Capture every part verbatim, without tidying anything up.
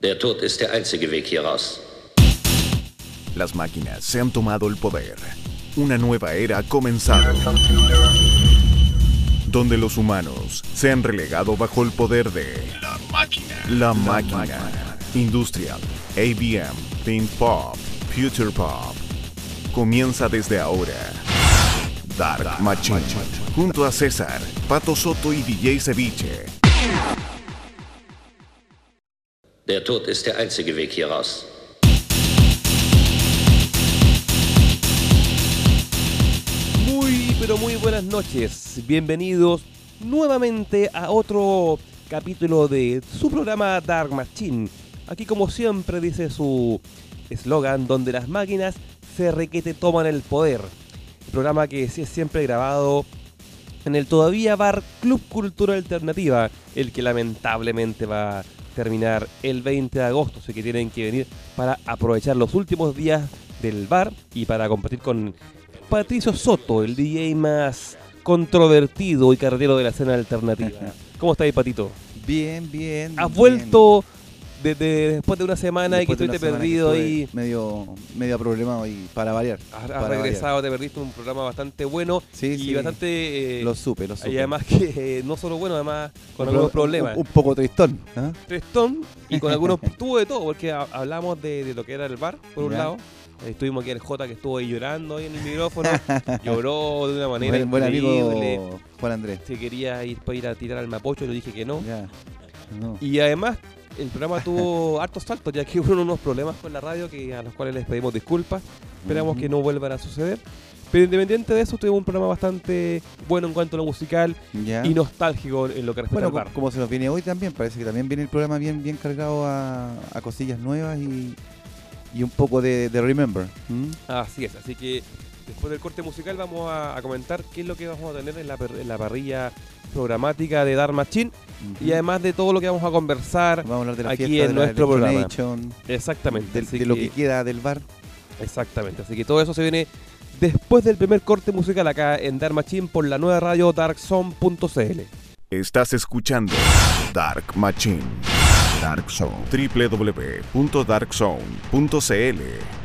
Der Tod ist der einzige Weg hier raus. Las máquinas se han tomado el poder. Una nueva era ha comenzado, donde los humanos se han relegado bajo el poder de la máquina. La máquina. Industrial, A B M, Think Pop, Future Pop. Comienza desde ahora. Dark Machine. Junto a César, Pato Soto y D J Ceviche. Der Tod ist der einzige Weg hier raus. Muy, pero muy buenas noches. Bienvenidos nuevamente a otro capítulo de su programa Dark Machine. Aquí, como siempre, dice su eslogan, donde las máquinas se requete toman el poder. El programa que es siempre grabado en el todavía bar Club Cultura Alternativa, el que lamentablemente va a terminar el veinte de agosto, así que tienen que venir para aprovechar los últimos días del bar y para compartir con Patricio Soto, el D J más controvertido y carretero de la escena alternativa. ¿Cómo estás, Patito? Bien, bien. ¿Has bien. vuelto desde después de una semana Después y que de estuviste una semana perdido que ahí? estuve Medio, medio problemado y para variar. Has, has para regresado, variar. te perdiste un programa bastante bueno Sí, y sí. bastante... eh, Lo supe, lo supe. y además que eh, no solo bueno, además con Un algunos pro- problemas. Un, un poco tristón. ¿ah? Tristón y con algunos... tuvo de todo, porque ha- hablamos de, de lo que era el bar, por un Ya. lado. Eh, Estuvimos aquí el J que estuvo ahí llorando ahí en el micrófono. Lloró de una manera Buen, buen increíble. amigo Juan Andrés. Se quería ir para ir a tirar al Mapocho, le dije que no. Ya. No. Y además, el programa tuvo hartos saltos, ya que hubo unos problemas con la radio que a los cuales les pedimos disculpas. Esperamos Ujú. que no vuelvan a suceder. Pero independiente de eso, tuvimos un programa bastante bueno en cuanto a lo musical Ya. y nostálgico en lo que respecta Bueno, al bar. co- como se nos viene hoy también, parece que también viene el programa bien, bien cargado a, a cosillas nuevas y, y un poco de, de Remember. ¿Mm? Así es, así que después del corte musical vamos a, a comentar qué es lo que vamos a tener en la, per- en la parrilla programática de Dark Machine Ujú. y además de todo lo que vamos a conversar. Vamos a hablar de la aquí fiesta, en de la nuestro programa. Electronation, Exactamente, del- así de lo que queda del bar. Exactamente, así que todo eso se viene después del primer corte musical acá en Dark Machine por la nueva radio dark zone punto c l. Estás escuchando Dark Machine. Dark Zone. w w w punto dark zone punto c l.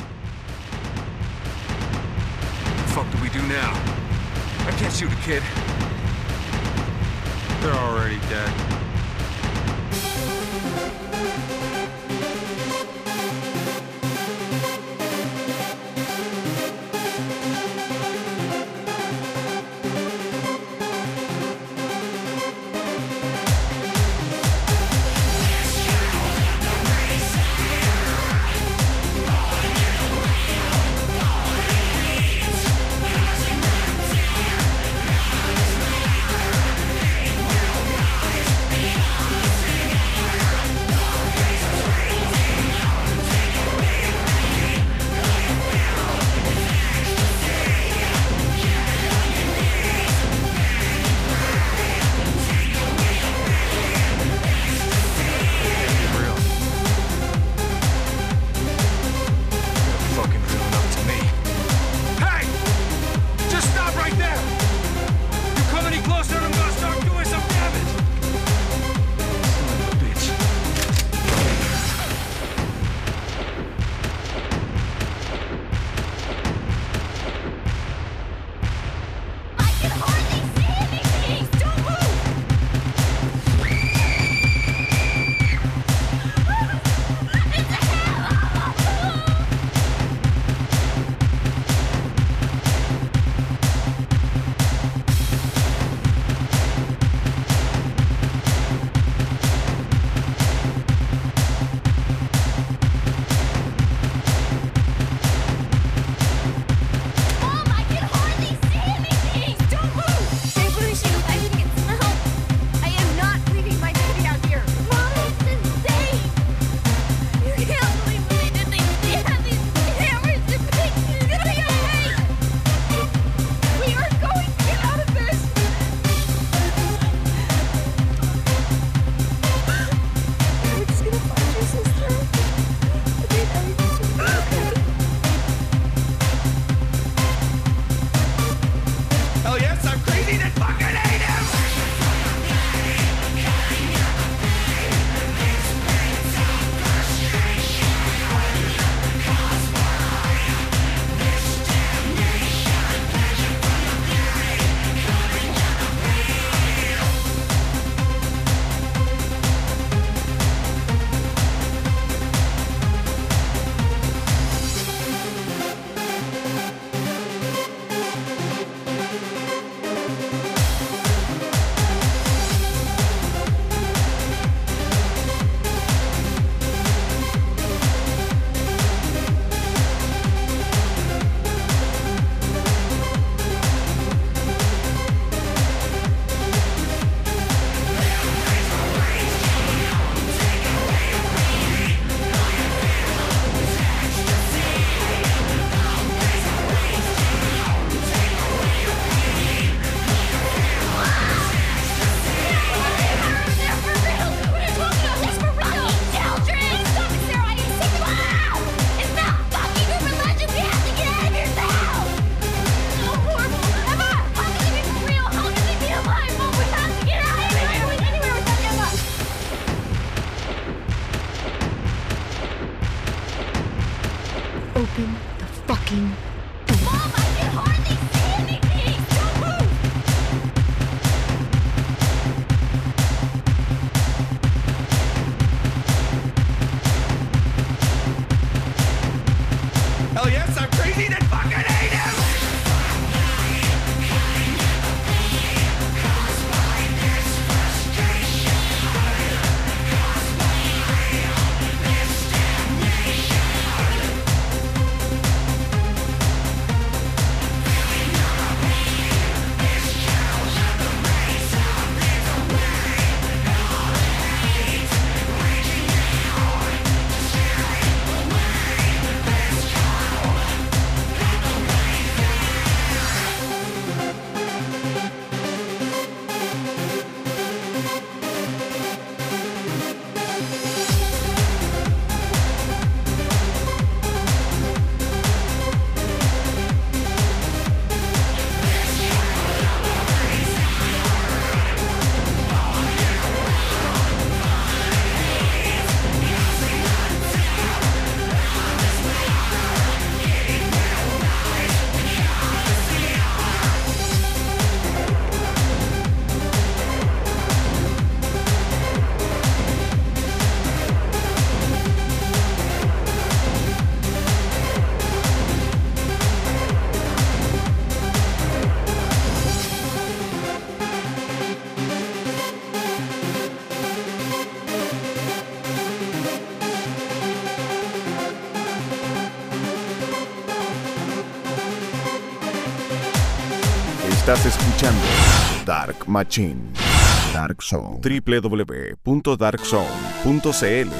Fuck do we do now? I can't shoot a kid. They're already dead. We'll be right back. Open the fucking door. Mom, I can hardly see anything! Don't move! Hell yes, I'm crazy and fucking hate him! Estás escuchando Dark Machine, Dark Zone, w w w punto dark zone punto c l.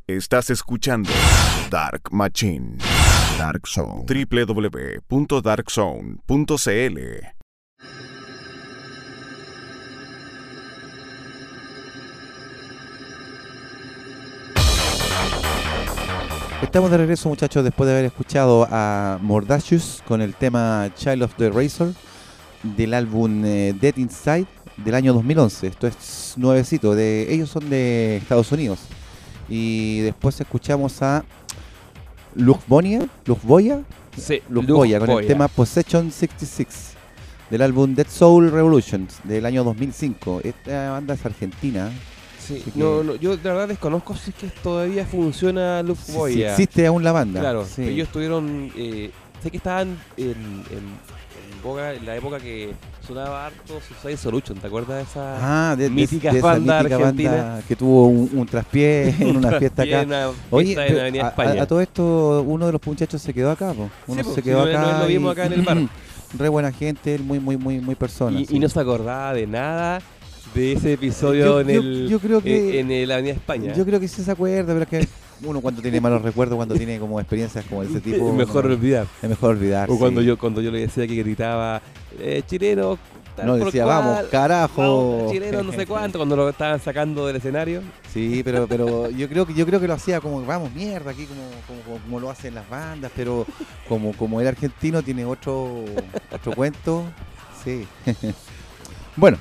Estás escuchando Dark Machine. Dark Zone. doble u doble u doble u punto dark zone punto c l. Estamos de regreso, muchachos, después de haber escuchado a Mordacious con el tema Child of the Razor del álbum eh, Dead Inside del año dos mil once. Esto es nuevecito, de, ellos son de Estados Unidos. Y después escuchamos a Lufbonia, Lufboya, Sí, Lufboya con el Lufboya. tema Possession sesenta y seis del álbum Dead Soul Revolutions del año dos mil cinco. Esta banda es argentina. Sí, Así que- no, no, yo de verdad desconozco si es que todavía funciona Si Lufboya. existe aún la banda. Claro, sí. ellos estuvieron, eh, sé que estaban en, en, en boga en la época que sonaba harto Suicide Solution, ¿te acuerdas de esa? Ah, de, de- mítica de esa banda mítica argentina. banda que tuvo un, un traspié en una fiesta acá. Una Oye, fiesta en pero Avenida a, España. a- a todo esto, uno de los muchachos se quedó acá, po. Uno Sí, po, se sí, quedó lo- acá. lo- lo vimos y- acá en el bar. Re buena gente, él muy, muy, muy, muy persona. y, sí. y no se acordaba de nada de ese episodio Yo- en yo- el yo creo que- eh, en el Avenida España. Yo creo que sí se acuerda, pero es que uno cuando tiene malos recuerdos, cuando tiene como experiencias como de ese tipo, es mejor no- olvidar. es mejor olvidar. O cuando sí. yo cuando yo le decía que gritaba eh, chileno, tal No, por decía, cual, vamos, carajo. vamos, chileno no sé cuánto, cuando lo estaban sacando del escenario. Sí, pero pero yo creo que yo creo que lo hacía como vamos mierda aquí como como, como, como lo hacen las bandas, pero como como el argentino tiene otro otro cuento, sí. Bueno,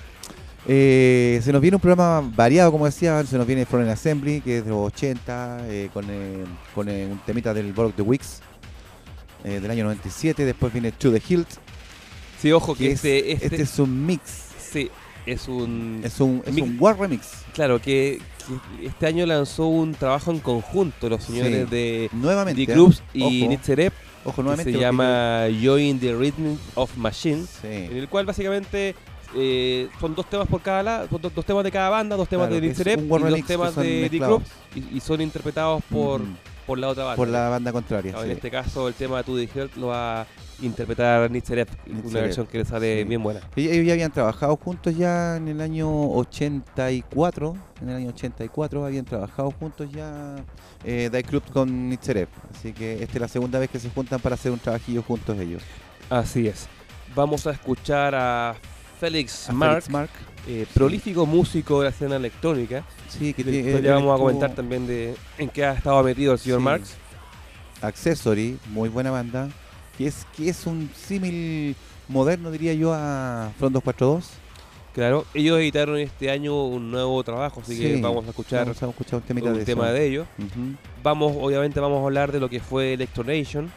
eh, se nos viene un programa variado, como decía, se nos viene Foreign Assembly, que es de los ochenta, eh, con, eh, con eh, un temita del Borg the Weeks eh, del año noventa y siete, después viene To the Hilt, Sí, ojo que que es- este, este, este es un mix, sí, es un es un, es mix- un War Remix, claro que, que este año lanzó un trabajo en conjunto los señores Sí. de nuevamente. The ¿eh? Clubs y Ojo, Nitzerep, ojo que nuevamente. se porque llama Join the Rhythm of Machine, yo- en sí. el cual básicamente eh, son dos temas por cada lado, dos, dos temas de cada banda, dos temas Claro, de que es Nitzerep un y War dos Remix que temas son de The mezclados. Clubs y, y son interpretados por, Ujú. por la otra banda. Por la banda contraria. Claro, sí. En este caso el tema de To the Heart lo va a interpretar Nitzerep, una Nitzerep, versión que le sale sí. bien buena. Ellos, ellos ya habían trabajado juntos ya en el año ochenta y cuatro. En el año ochenta y cuatro habían trabajado juntos ya eh, Die Club con Nitzerep. Así que esta es la segunda vez que se juntan para hacer un trabajillo juntos ellos. Así es. Vamos a escuchar a Félix A Mark, Felix Mark. eh, prolífico músico de la escena electrónica. Sí, que Después tiene- ya él vamos a estuvo comentar también de en qué ha estado metido el señor Sí. Marx. Accessory, muy buena banda. Que es, que es un símil moderno, diría yo, a Front doscientos cuarenta y dos. Claro, ellos editaron este año un nuevo trabajo, así que Sí, vamos a escuchar Vamos a escuchar un temita un de tema eso. de ellos. Ujú. Vamos, obviamente vamos a hablar de lo que fue Electronation,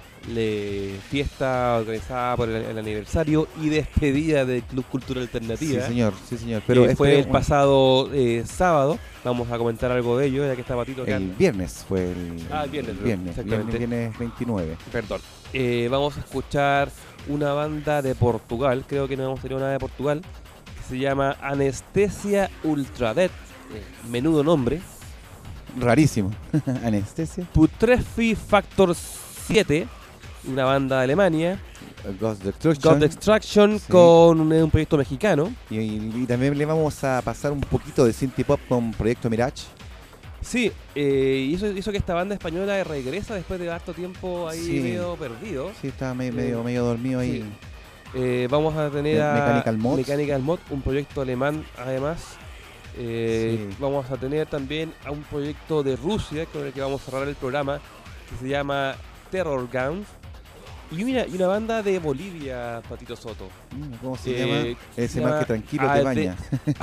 la fiesta organizada por el, el aniversario y despedida del Club Cultura Sí, Alternativa. señor, sí, señor. Pero Pero este fue el un- pasado eh, sábado. Vamos a comentar algo de ello, ya que está Patito acá. El viernes fue el, Ah, el viernes, el viernes, exactamente. viernes, viernes veintinueve. Perdón. Eh, vamos a escuchar una banda de Portugal, creo que no hemos tenido nada de Portugal, que se llama Anestesia Ultradead, eh, menudo nombre. Rarísimo. Anestesia. Putrefi Factor siete, una banda de Alemania. Ghost Destruction. God Extraction Sí. con un, un proyecto mexicano. Y, y- y también le vamos a pasar un poquito de synth pop con Proyecto Mirage. Sí, eh, y eso hizo que esta banda española regresa después de harto tiempo ahí Sí. medio perdido. Sí, está medio, medio, medio dormido ahí. Eh, vamos a tener Me- a Mechanical Mod. Mechanical Mod, un proyecto alemán además. Eh, Sí. Vamos a tener también a un proyecto de Rusia con el que vamos a cerrar el programa, que se llama Terror Guns. Y una, y una banda de Bolivia, Patito Soto. Mm, ¿Cómo se Eh, llama? Ese se más llama que tranquilo te Ade- baña.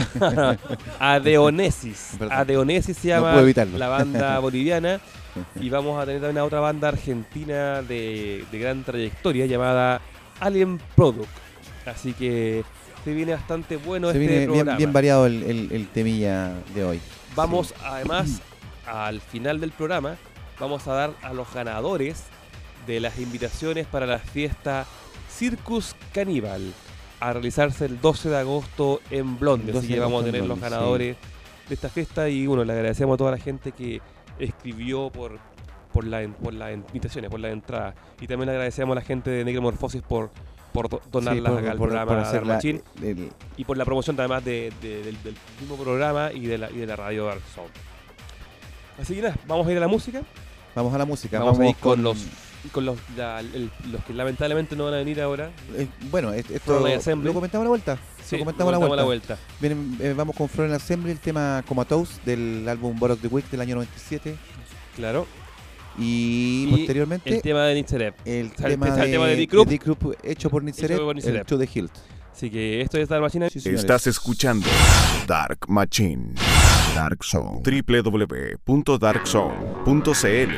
Adeonesis. Perdón. Adeonesis se No llama puedo evitarlo. la banda boliviana. Y vamos a tener también a otra banda argentina de, de gran trayectoria llamada Alien Product. Así que se viene bastante bueno Se este viene bien, programa. bien variado el, el- el temilla de hoy. Vamos Sí. además al final del programa, vamos a dar a los ganadores de las invitaciones para la fiesta Circus Caníbal a realizarse el doce de agosto en Blonde. doce Así que de vamos a agosto en tener los Blonde, ganadores de esta fiesta y bueno, le agradecemos a toda la gente que escribió por, por, la, por las invitaciones, por la entrada. Y también le agradecemos a la gente de Necromorphosis por, por do- donarlas Sí, acá al por- programa por hacer Dark la- Machine el- y por la promoción además de, de- del, del mismo programa y de la, y de la radio Dark Sound. Así que nada, vamos a ir a la música. Vamos a la música. Vamos, a ir con, los con los, la- el- los que lamentablemente no van a venir ahora. eh, bueno, es- esto Front Assembly. lo comentamos a la vuelta. Sí, lo comentamos a la vuelta. vuelta. Vienen, eh, vamos con Front Assembly, el tema Comatose del álbum Borok the Week del año noventa y siete. Claro. Y, Y posteriormente El tema de Nitzerep. el, o sea, el tema, tema- de, el tema de Dick Group. Dick Group hecho por Nitzerep, por el Nitzerep. To the Hilt. Así que esto es Dark Machine. Sí, señores. Estás escuchando Dark Machine, Dark Zone, doble u doble u doble u punto dark zone punto c l.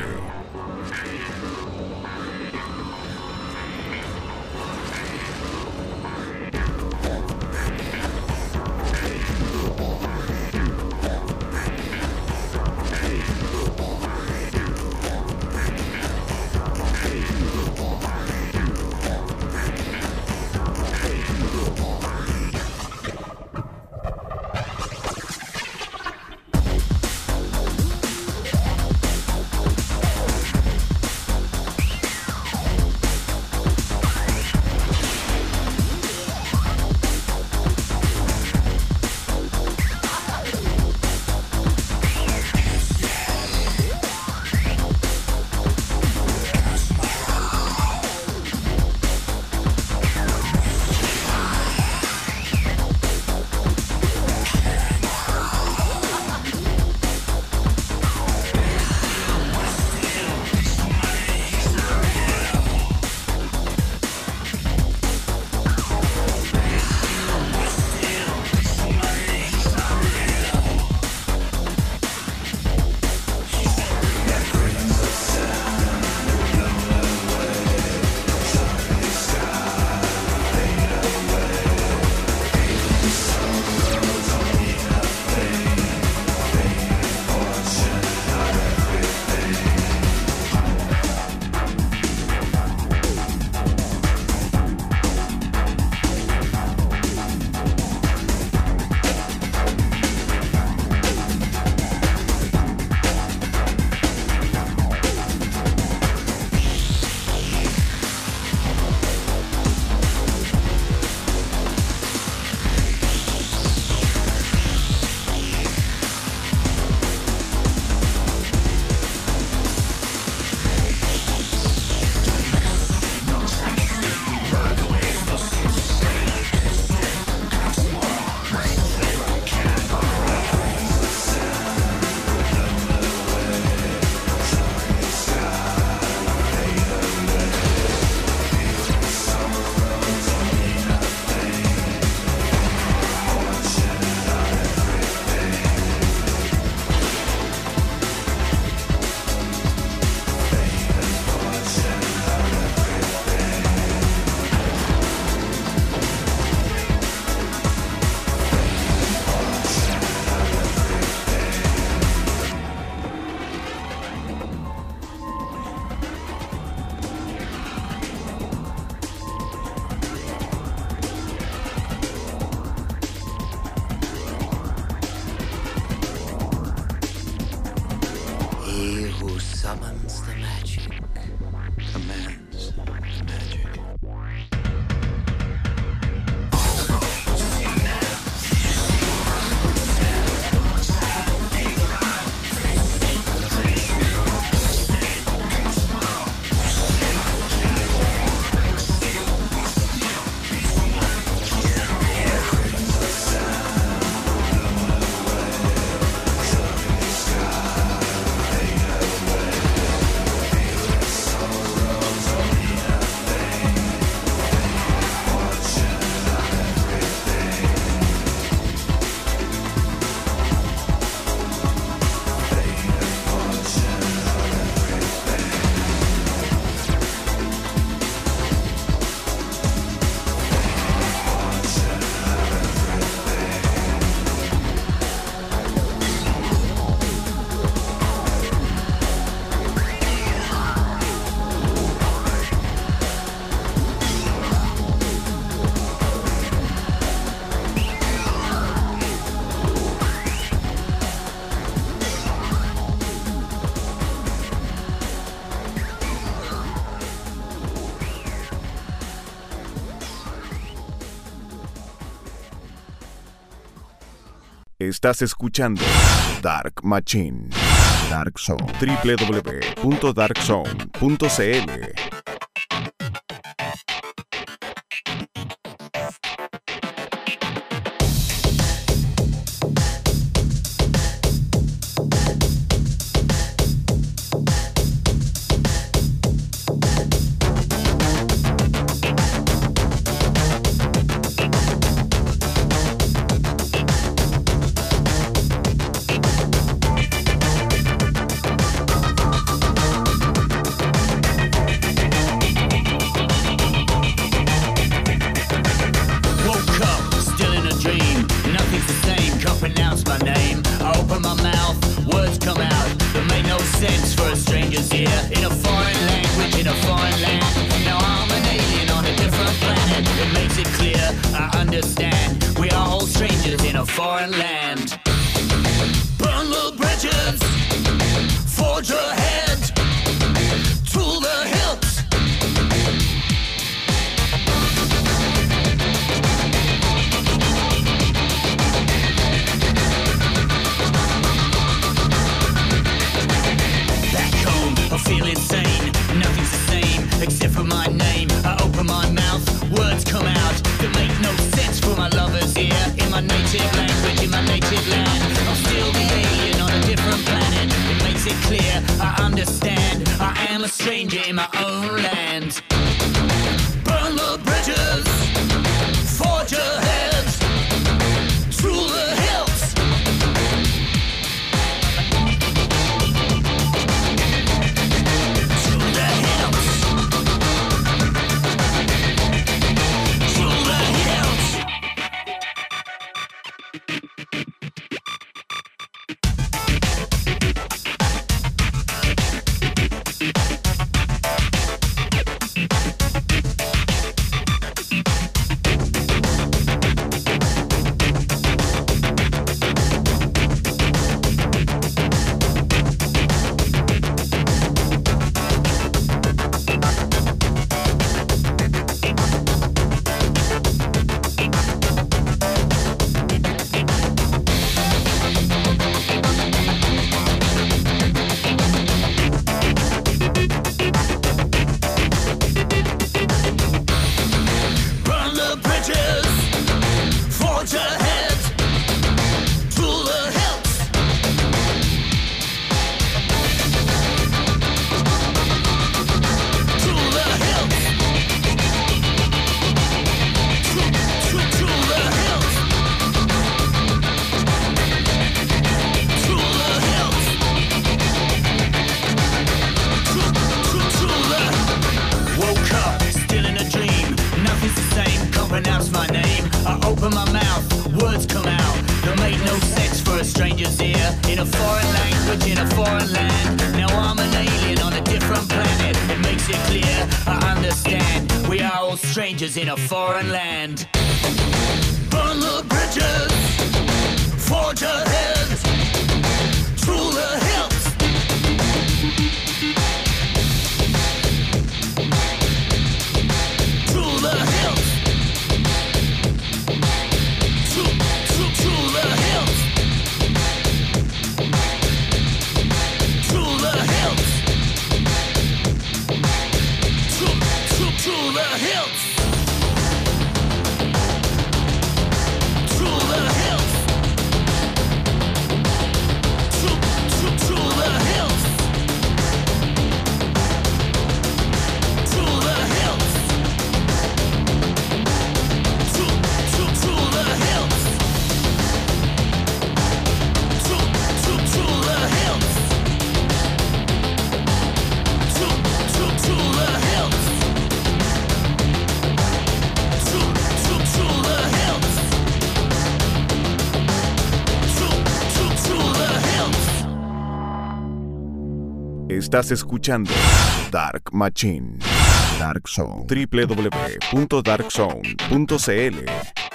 summons the magic, commands the magic. Estás escuchando Dark Machine, Dark Zone. doble u doble u doble u punto dark zone punto c l. In a foreign land, burn the bridges, forge ahead through the hills, through the hills, through, through, through the hills, through the hills, through, through, through the hills. Estás escuchando Dark Machine. Dark Zone. doble u doble u doble u punto dark zone punto c l.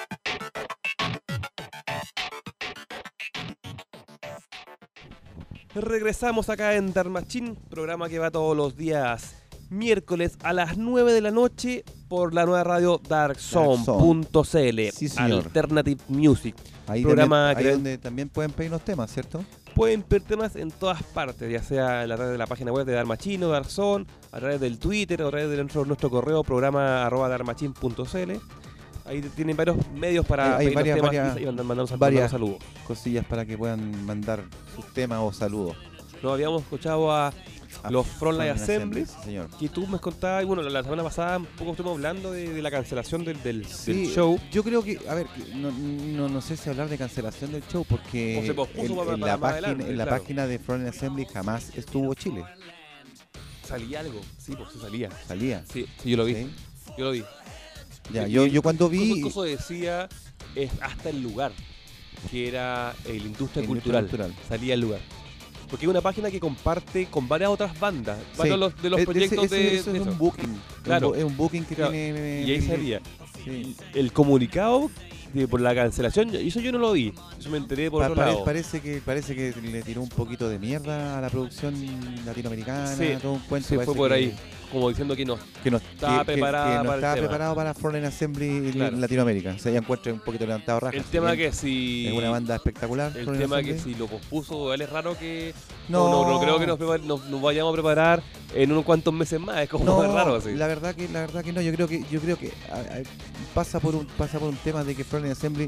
Regresamos acá en Dark Machine, programa que va todos los días miércoles a las nueve de la noche por la nueva radio dark zone punto c l. Sí, señor. Alternative Music. Ahí programa también, ahí que donde también pueden pedir los temas, ¿cierto? pueden pedir temas en todas partes, ya sea a través de la página web de Darmachino, Darzón, a través del Twitter, a través de nuestro, nuestro correo, programa arroba darmachin punto cl. Ahí tienen varios medios para Hay- hay pedir los varias- temas varias- y mandar, mandar un sal- varias- mandar un saludo. Cosillas para que puedan mandar sus temas o saludos. Nos habíamos escuchado a A los Frontline Frontline Assembly, Assembly, sí, señor. que tú me contabas, y bueno, la semana pasada un poco estuvimos hablando de, de la cancelación del, del, Sí, del show. Yo creo que, a ver, que no, no, no sé si hablar de cancelación del show porque O se pospuso en, para- en para la, más página, adelante, en la claro. página de Frontline Assembly jamás estuvo Chile. Salía algo, sí, pues sí salía. Salía. Sí, sí, yo lo vi, ¿sí? yo lo vi. Ya, Y- yo, y yo cuando incluso- vi... Incluso decía es hasta el lugar, que era el Industria Industria Cultural. Cultural. Salía el lugar. Porque es una página que comparte con varias otras bandas, varios de los, de los E- proyectos ese- de, ese- eso de es eso. un booking. Claro. Es un booking que Claro, tiene... Y ahí salía. Sí. El comunicado de, por la cancelación, eso yo no lo vi. Eso me enteré por Pa- otro pare- lado. parece que parece que le tiró un poquito de mierda a la producción latinoamericana, Sí, todo un cuento. Sí, parece fue por que- ahí, como diciendo que no. que no Estaba que- que- preparada que no para el estaba tema. preparado para Frontline Assembly en Claro. Latinoamérica. O sea, ya encuentro un poquito levantado rajas. El si tema bien que si... es una banda espectacular. El Frontline tema que Assembly. si lo pospuso, él es raro que... No. No, no, no creo que nos, prepar- nos, nos vayamos a preparar en unos cuantos meses más. Es como No, es raro así. la verdad que la verdad que no. Yo creo que yo creo que a- a- pasa por un pasa por un tema de que Frontline Assembly,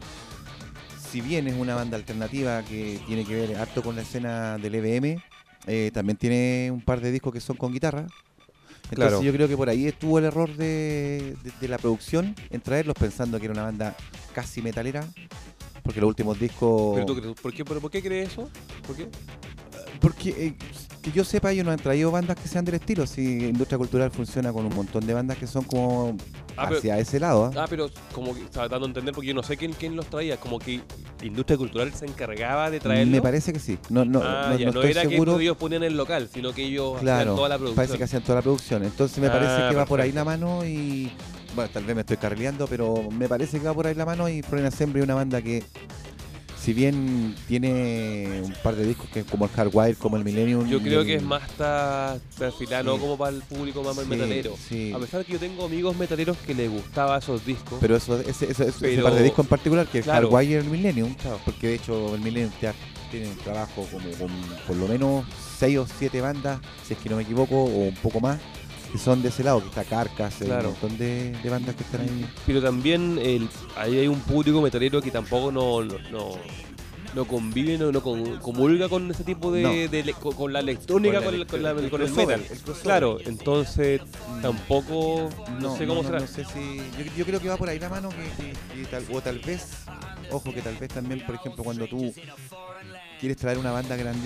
si bien es una banda alternativa que tiene que ver harto con la escena del E B M, eh, también tiene un par de discos que son con guitarra. Entonces Claro. yo creo que por ahí estuvo el error de, de- de la producción en traerlos pensando que era una banda casi metalera, porque los últimos discos... ¿Pero tú crees- ¿por, qué, pero ¿Por qué crees eso? ¿Por qué? Porque eh, que yo sepa, ellos no han traído bandas que sean del estilo. Si Industria Cultural funciona con un montón de bandas que son como Ah, pero- hacia ese lado. ¿ah? Ah, pero como que estaba dando a entender porque yo no sé quién, quién los traía. Como que la industria cultural se encargaba de traerlo. Me parece que sí. No, no, ah, no, ya, no no estoy era seguro. que ellos ponían el local, sino que ellos Claro, hacían toda la producción. parece que hacían toda la producción. Entonces me Ah, parece que va por ahí perfecto. la mano y... Bueno, tal vez me estoy carrileando, pero me parece que va por ahí la mano y Frontline Assembly es una banda que, si bien tiene un par de discos que como el Hardwire, como el Millennium... Yo creo el- que es más está perfilado, no Sí. como para el público más Sí, metalero. sí. A pesar de que yo tengo amigos metaleros que les gustaban esos discos. Pero eso, ese, ese, ese Pero- par de discos en particular, que es claro. Hardwire y el Millennium, porque de hecho el Millennium ya tiene un trabajo como con por lo menos seis o siete bandas, si es que no me equivoco, o un poco más, que son de ese lado, que está Carcass, hay Claro. un montón de, de bandas que están ahí. Pero también el, ahí hay un público metalero que tampoco no, no, no, no convive, no, no con- comulga con ese tipo de, No. de le- con, con la electrónica, Con con, la el- con la- electro- con el el crossover, metal. el crossover. Claro, entonces tampoco, no, sé cómo no, será. no sé si, yo, yo creo que va por ahí la mano, que, que- que tal, o tal vez, ojo que tal vez también, por ejemplo, cuando tú quieres traer una banda grande,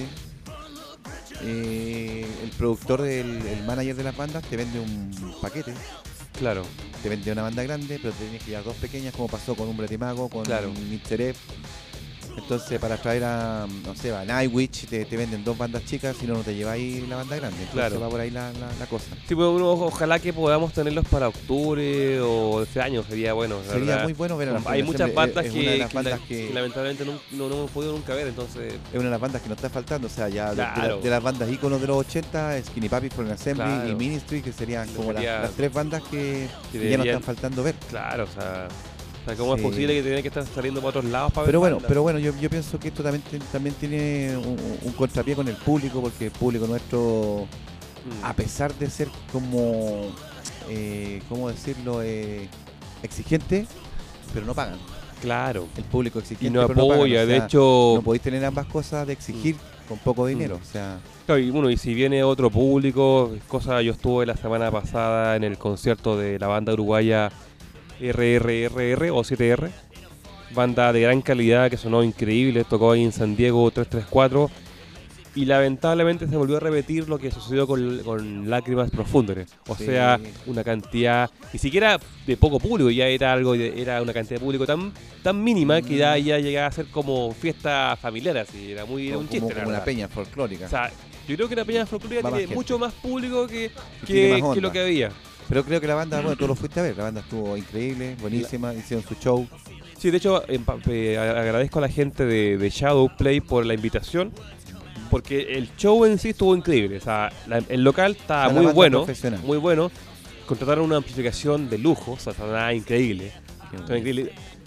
eh, el productor, del, el manager de las bandas te vende un paquete, Claro, te vende una banda grande, pero te tienes que llevar dos pequeñas, como pasó con Umbre de Mago, con Claro. mister F. Entonces, para traer a, no sé, a Nightwish, te, te venden dos bandas chicas, si no, no te lleváis la banda grande. Entonces Claro. va por ahí la, la, la cosa. sí, pues, uno, ojalá que podamos tenerlos para octubre o este año, sería bueno. la Sería verdad. muy bueno ver a la Hay Frontline muchas Assembly, bandas, es que, una de las que la- bandas que- que lamentablemente no, no, no hemos podido nunca ver, entonces... Es una de las bandas que nos está faltando, o sea, ya de- de, la- Claro. de las bandas íconos de los ochenta, Skinny Papi, Frontline Assembly Claro. y Ministry, que serían como las, Sería- las tres bandas que, que que ya nos deberían- están faltando ver. Claro, o sea, o sea, ¿cómo Sí. es posible que tengan que estar saliendo para otros lados para Pero ver bueno, bandas? pero bueno, yo, yo pienso que esto también, ti- también tiene un, un contrapié con el público, porque el público nuestro, Mm. a pesar de ser como, eh, ¿cómo decirlo?, eh, exigente, pero no pagan. Claro. El público Y exigente, no pero no pagan, apoya, o de sea, hecho... no podéis tener ambas cosas de exigir con poco dinero, o sea... Claro, y bueno, y si viene otro público, cosa, yo estuve la semana pasada en el concierto de la banda uruguaya R R R R o siete R, banda de gran calidad que sonó increíble, tocó ahí en San Diego tres tres cuatro y lamentablemente se volvió a repetir lo que sucedió con, con Lágrimas Profundas, o Sí. sea, una cantidad, ni siquiera de poco público, ya era algo, de- era una cantidad de público tan tan mínima que ya, ya llegaba a ser como fiesta familiar, así, era muy, era un como, chiste, la como una verdad. peña folclórica. O sea, yo creo que la Peña Folclórica Va más tiene gente. mucho más público que, tiene que, más que lo onda. que había. Pero creo que la banda, bueno, tú lo fuiste a ver, la banda estuvo increíble, buenísima, hicieron su show. Sí, de hecho, en pa- eh, a- agradezco a la gente de, de Shadowplay por la invitación, porque el show en sí estuvo increíble. O sea, la- el local estaba O sea, la muy banda bueno, profesional. muy bueno. Contrataron una amplificación de lujo, o sea, sonaba increíble. Sonaba increíble.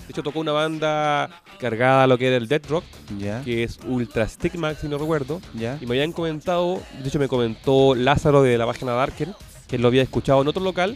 De hecho, tocó una banda cargada a lo que era el Death Rock, Ya, que es Ultra Stigma, si no recuerdo. ya. Y me habían comentado, de hecho me comentó Lázaro de la página Darker, que él lo había escuchado en otro local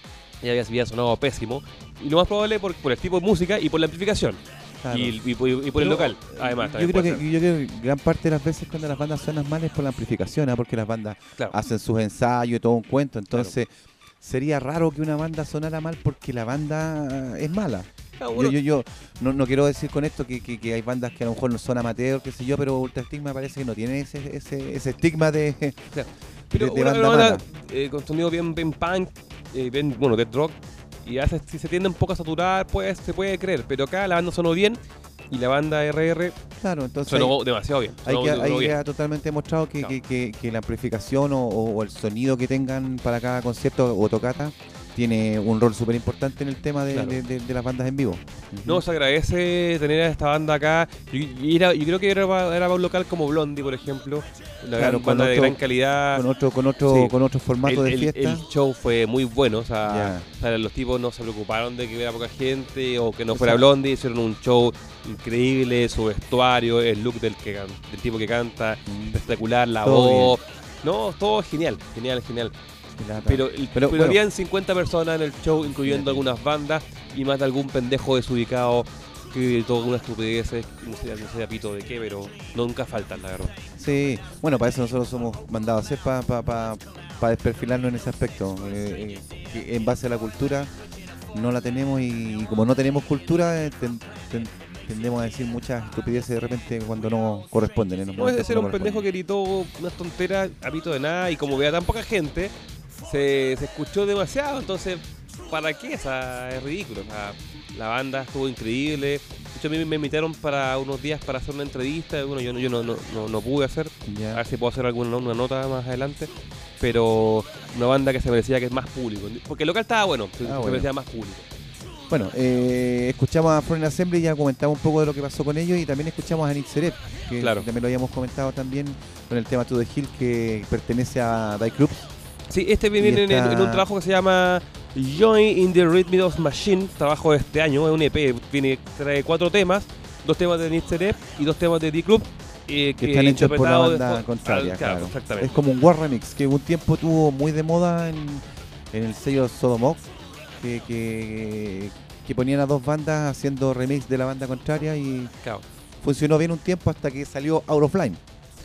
y había, había sonado pésimo. Y lo más probable por, por el tipo de música y por la amplificación. Claro. Y, y, y por y por el Pero, local, eh, además. Yo también creo, puede que, ser. yo creo que gran parte de las veces cuando las bandas suenan mal es por la amplificación, ¿ah? Porque las bandas Claro. hacen sus ensayos y todo un cuento. Entonces, sería raro que una banda sonara mal porque la banda es mala. Ah, bueno, Yo, yo, yo no, no quiero decir con esto que, que, que hay bandas que a lo mejor no son amateur, qué sé yo, pero Ultra Stigma parece que no tiene ese, ese, ese estigma de, claro. Pero de- de una, banda una banda mala. eh, con sonido bien, bien punk, eh, bien, bueno, death rock, y hace, si se tiende un poco a saturar, pues se puede creer. Pero acá la banda sonó bien y la banda R R Claro, entonces sonó demasiado bien. hay sonó- que, sonó ahí bien. queda totalmente demostrado que, Claro. que, que, que la amplificación o, o- o el sonido que tengan para cada concierto o tocata tiene un rol súper importante en el tema de, Claro. de- de- de las bandas en vivo. No, se agradece tener a esta banda acá. Y, y era, yo creo que era, pa- era para un local como Blondie, por ejemplo. Una Claro, gran con banda de otro- gran calidad. Con otro, con otro, Sí. con otro formato el, de el- fiesta. el show fue muy bueno, o sea, Ya. o sea, los tipos no se preocuparon de que hubiera poca gente o que no O fuera sea- Blondie, hicieron un show increíble, su vestuario, el look del que can- del tipo que canta, Mm. espectacular, la Todo voz, no, todo genial, genial, genial. Lata. Pero, el- Pero, pero bueno. habían cincuenta personas en el show, incluyendo Fíjate. algunas bandas y más de algún pendejo desubicado que todo una estupidez, no sé, no sé a pito de qué, pero nunca faltan, la verdad. Sí, bueno, para eso nosotros somos mandados a hacer, para pa, pa, pa desperfilarnos en ese aspecto. Eh, eh, que en base a la cultura no la tenemos y, y como no tenemos cultura, eh, ten- ten- tendemos a decir muchas estupideces de repente cuando no corresponden. En los No es de momentos ser que un no pendejo que gritó unas tonteras a pito de nada y como vea tan poca gente, se, se escuchó demasiado, entonces, ¿para qué? O sea, es ridículo. O sea, la banda estuvo increíble. De hecho, a mí me invitaron para unos días para hacer una entrevista. Bueno, yo, no, yo no, no, no, no pude hacer. corresponden. A Ya. ver si puedo hacer alguna una nota más adelante. Pero una banda que se merecía que es más público. Porque el local estaba bueno, se, Ah, se bueno. merecía más público. Bueno, eh, escuchamos a Foreign Assembly, ya comentamos un poco de lo que pasó con ellos y también escuchamos a Nick Serep, que Claro. también lo habíamos comentado también con el tema To The Hill que pertenece a Die Clubs. Sí, este viene en, esta- en un trabajo que se llama Join in the Rhythm of Machine, trabajo de este año, es un E P, viene, trae cuatro temas, dos temas de Nitzer y dos temas de D-Club. Eh, Que están hechos por la interpretados de banda fo- contraria, al- claro. Exactamente. Es como un War Remix, que un tiempo tuvo muy de moda en, en el sello Sodomok, que, que, que ponían a dos bandas haciendo remix de la banda contraria y Claro. funcionó bien un tiempo hasta que salió Out of Line.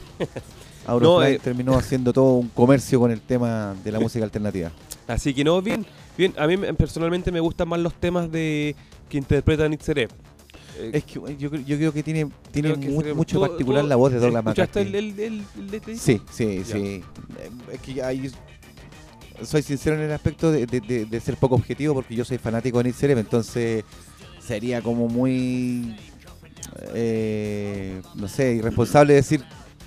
Out No, of Line eh, terminó haciendo todo un comercio con el tema de la música alternativa. Así que no, bien, bien. A mí me- personalmente me gustan más los temas de que interpreta Nitzer. Eh, Es que eh, yo, creo- yo creo que tiene, tiene creo que mu- se- mucho tú- particular tú la voz de Douglas ¿Escuchaste el, McCarthy. el, el, el, el- Sí, sí, Ya. sí. Eh, Es que ahí soy sincero en el aspecto de, de- de- de ser poco objetivo porque yo soy fanático de Nick Sereb, entonces sería como muy, eh, no sé, irresponsable decir,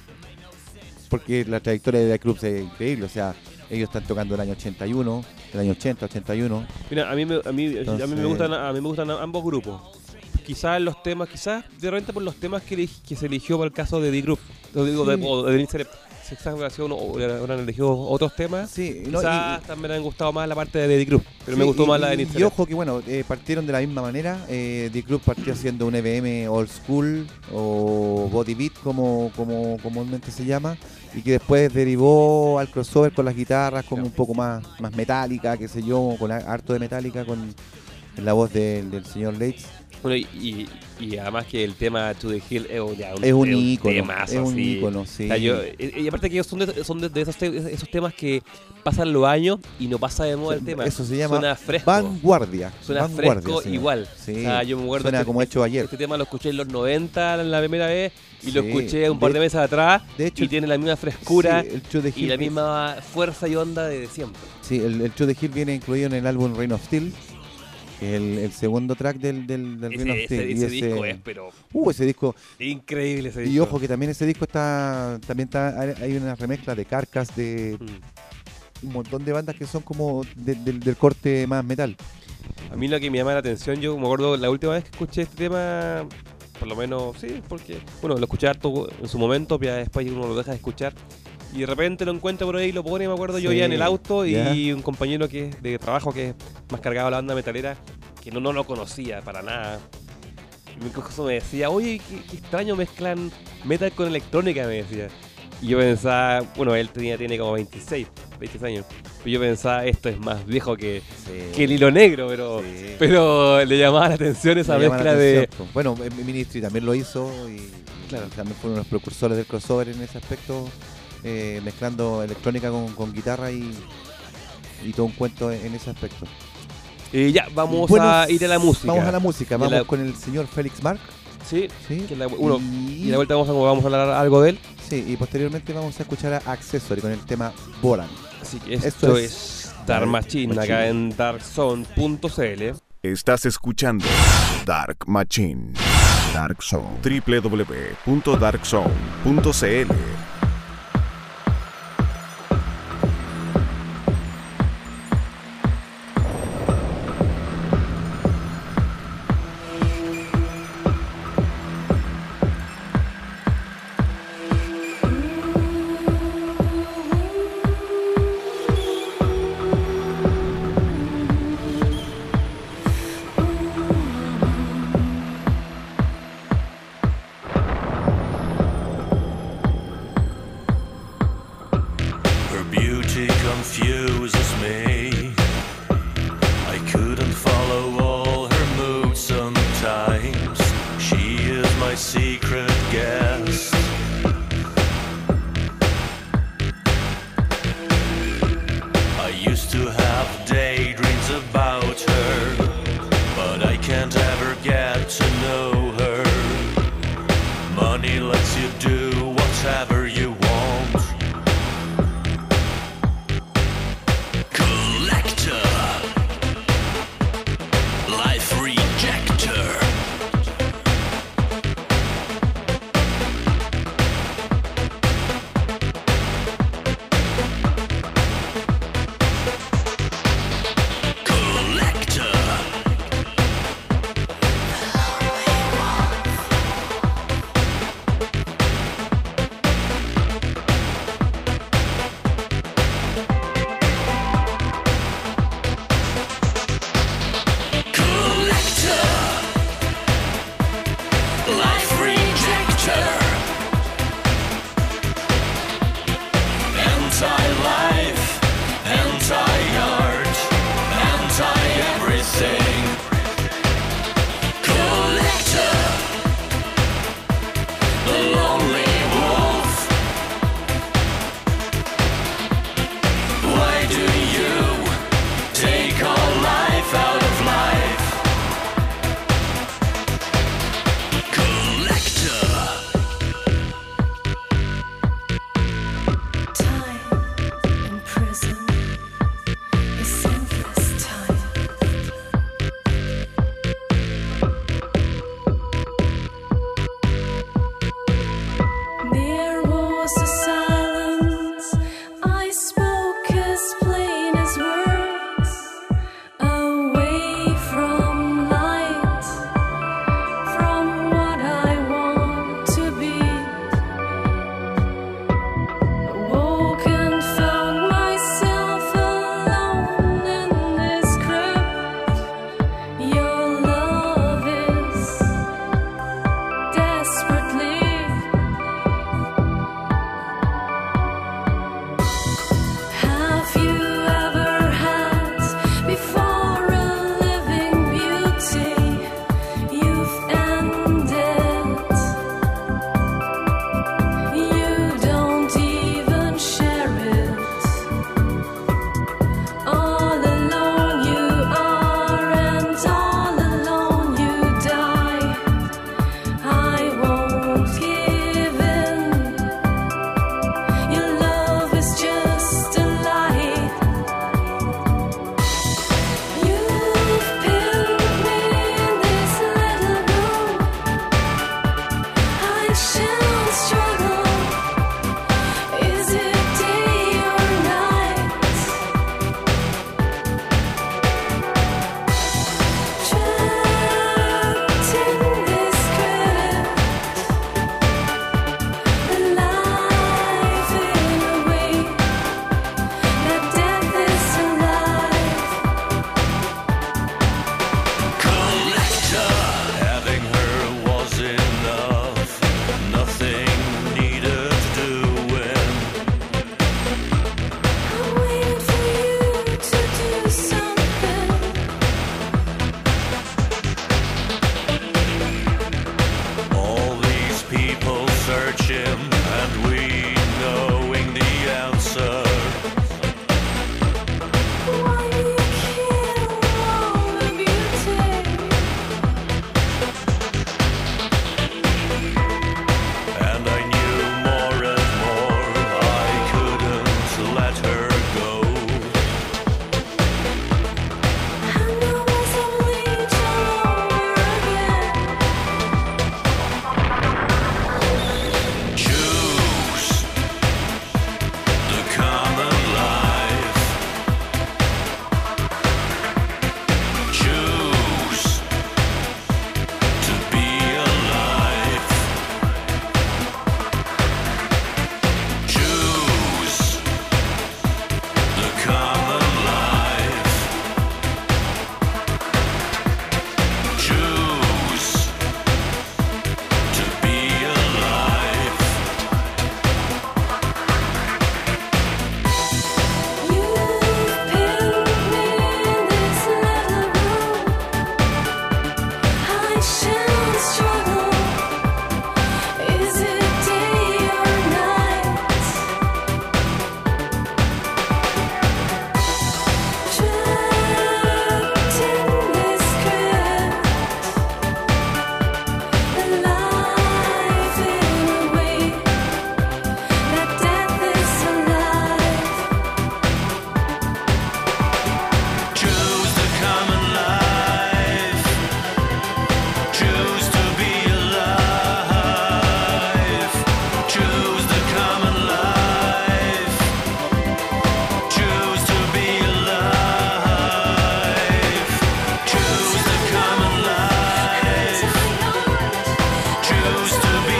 porque la trayectoria de The Club es increíble, o sea, ellos están tocando el año ochenta y uno, el año ochenta, ochenta y uno. Mira, a mí, me, a, mí, a mí Entonces- me gustan, a mí me gustan ambos grupos. Quizás los temas, quizás de repente por los temas que, eleg- que se eligió para el caso de D-Group, o digo, Sí. de, o de Nitzer, quizás ocasión o habrán elegido otros temas. Sí, no, Quizás y- también me han gustado más la parte de D-Group, pero me Sí, gustó y- más la de y- Nitzer. Y ojo que bueno, eh, partieron de la misma manera. Eh, The Club partió haciendo un E B M old school o body beat como, como comúnmente se llama y que después derivó al crossover con las guitarras como Claro. un poco más, más metálica, qué sé yo, con a- harto de metálica con la voz del, del señor Leitz. Bueno, y, y, y además que el tema To The Hill es, un- ya un, Es un ícono, temazo, es un sí. ícono, sí. O sea, yo- y, y aparte que ellos son de, son de, de esos, te- esos temas que pasan los años y no pasa de moda el tema. Eso se llama Suena fresco. vanguardia. Suena vanguardia, fresco señor. igual. Sí, O sea, yo me acuerdo suena este- como hecho ayer. Este tema lo escuché en los noventa la primera vez y lo Sí, escuché un par de de- meses atrás de hecho, y tiene la misma frescura Sí, el To The y Hill la vi- misma fuerza y onda de siempre. Sí, el, el To The Hill viene incluido en el álbum Reign of Steel, que es el, el segundo track del, del, del Reign of Ese, Steel. ese- y ese ese- disco es, pero Uh, ese disco. increíble ese Y disco. ojo que también ese disco está, también está, hay- hay una remezcla de Carcass, de Mm. un montón de bandas que son como de- del- del corte más metal. A mí lo que me llama la atención, yo me acuerdo la última vez que escuché este tema, por lo menos, sí, porque, bueno, lo escuché harto en su momento, ya después uno lo deja de escuchar, y de repente lo encuentro por ahí, lo pone, me acuerdo yo Sí, ya en el auto, y ya. un compañero que es de trabajo que es más cargado a la banda metalera, que no, no lo conocía para nada, Y mi cojo me decía, oye, qué, qué extraño mezclan metal con electrónica, me decía. Y yo pensaba, bueno, él tenía, tiene como veintiséis, veintiséis años. Pero yo pensaba, esto es más viejo que, Sí. que el hilo negro, pero, Sí. pero le llamaba la atención esa Me llama la mezcla de... atención, po. Bueno, eh, Ministry también lo hizo y, Claro. y también fueron los precursores del crossover en ese aspecto, eh, mezclando electrónica con, con guitarra y, y todo un cuento en, en ese aspecto. Y ya, vamos Bueno, a ir a la música. Vamos a la música, Y vamos la- con el señor Félix Mark. Sí, ¿Sí? que la, uno, y, y a la vuelta vamos a, vamos a hablar algo de él. sí, y posteriormente vamos a escuchar a Accessory con el tema Boran. Así que Esto esto, es es Dark Machine, acá en darkzone punto c l. Estás escuchando Dark Machine. Dark Zone. doble u doble u doble u punto dark zone punto c l. Her beauty confuses me. I couldn't follow all her moves sometimes. She is my secret guest. I used to have daydreams about her, but I can't ever get to know her. Money lets you do whatever you want. Collector, life rejector. people searching and we knowing the answer. Why do you kill all the beauty? And I knew more and more I couldn't let her go. And I was only all over again. Choose the common life. Choose to be alive. Choose the common life. Choose to be alive. You've pinned me in this little room. I shall struggle. Is it day or night? Trapped in this script, alive in a way that death is alive. Choose the common life. Choose to be alive. Choose the common life. Choose to be alive. Choose the common life. Choose to be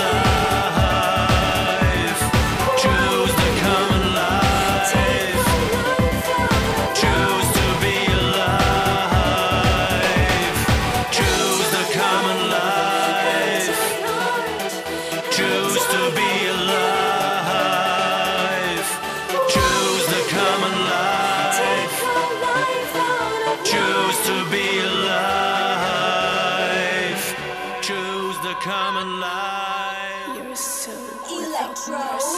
alive. Choose the common life. Choose to be alive. Choose the common life. Choose to be alive. Choose the common life. Choose to be alive. Choose the common life. You're so without mercy.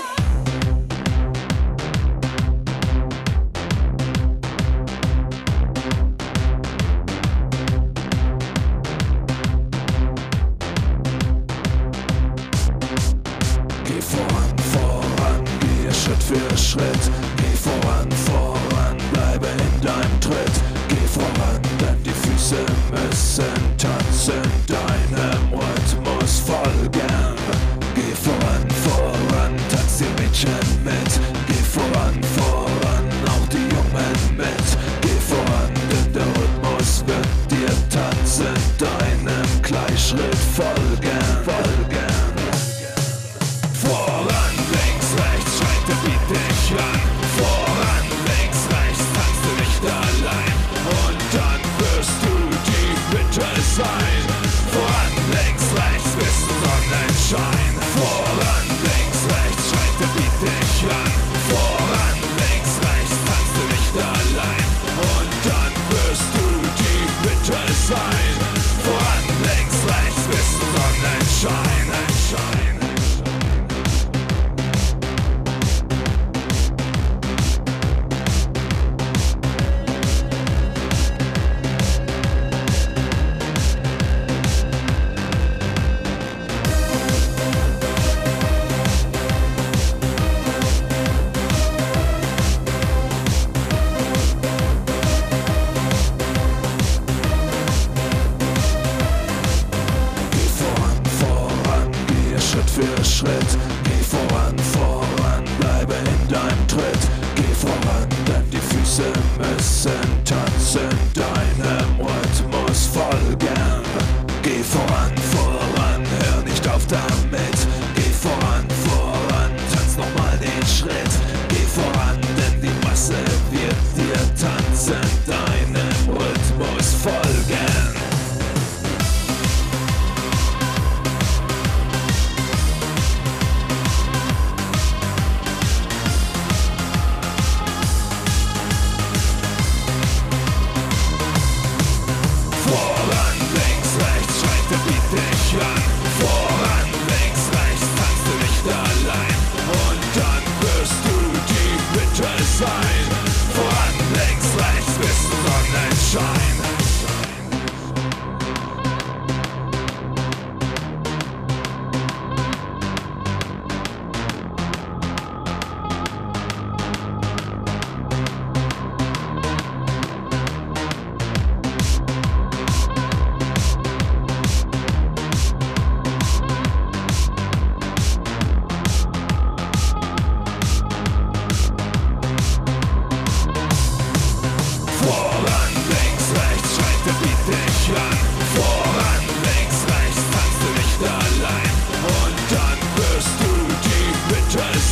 Geh voran, voran, gehe Schritt für Schritt. Geh voran, voran, bleibe in deinem Tritt. Geh voran, denn die Füße müssen tanzen, deinem Rhythmus folgen. Geh voran, voran, tanz die Mädchen mit. Geh voran, voran, auch die Jungen mit. Geh voran, denn der Rhythmus wird dir tanzen, deinem Gleichschritt folgen. Folgen. Voran, links, rechts, schreit der Beat dich an. Voran, links, rechts, tanzt du nicht allein. Und dann wirst du die Mitte sein. Voran, links, rechts, bis zum Sonnenschein. Voran, links, rechts, schreit der Beat dich an. Voran, links, rechts, tanzt du nicht allein. Und dann wirst du die Mitte sein. Voran, links, rechts, bis zum Sonnenschein. Schein. Geh voran, voran, gehe Schritt für Schritt. Geh voran, voran, bleibe in deinem Tritt. Geh voran, denn die Füße müssen tanzen, deinem Rhythmus folgen. Geh voran, voran, hör nicht auf damit. Geh voran, voran, tanz nochmal den Schritt. Geh voran, denn die Masse wird dir tanzen, deinem Rhythmus folgen.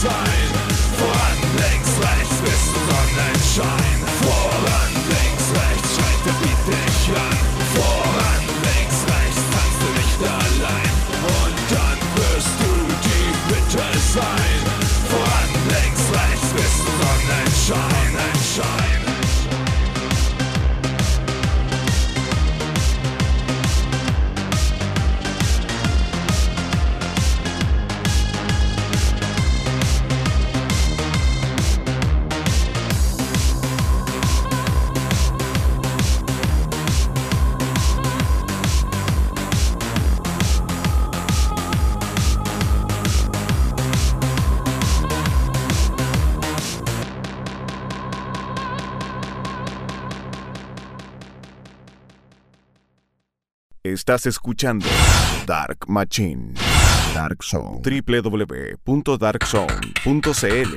sein. Voran, links, rechts, bis zum Sonnenschein. Voran, links, rechts, schreit der Beat dich an. Voran, links, rechts, tanzt du nicht allein. Und dann wirst du die Mitte sein. Voran, links, rechts, bis zum Sonnenschein. Sonnenschein. Estás escuchando Dark Machine. Dark Zone. doble u doble u doble u punto dark zone punto c l.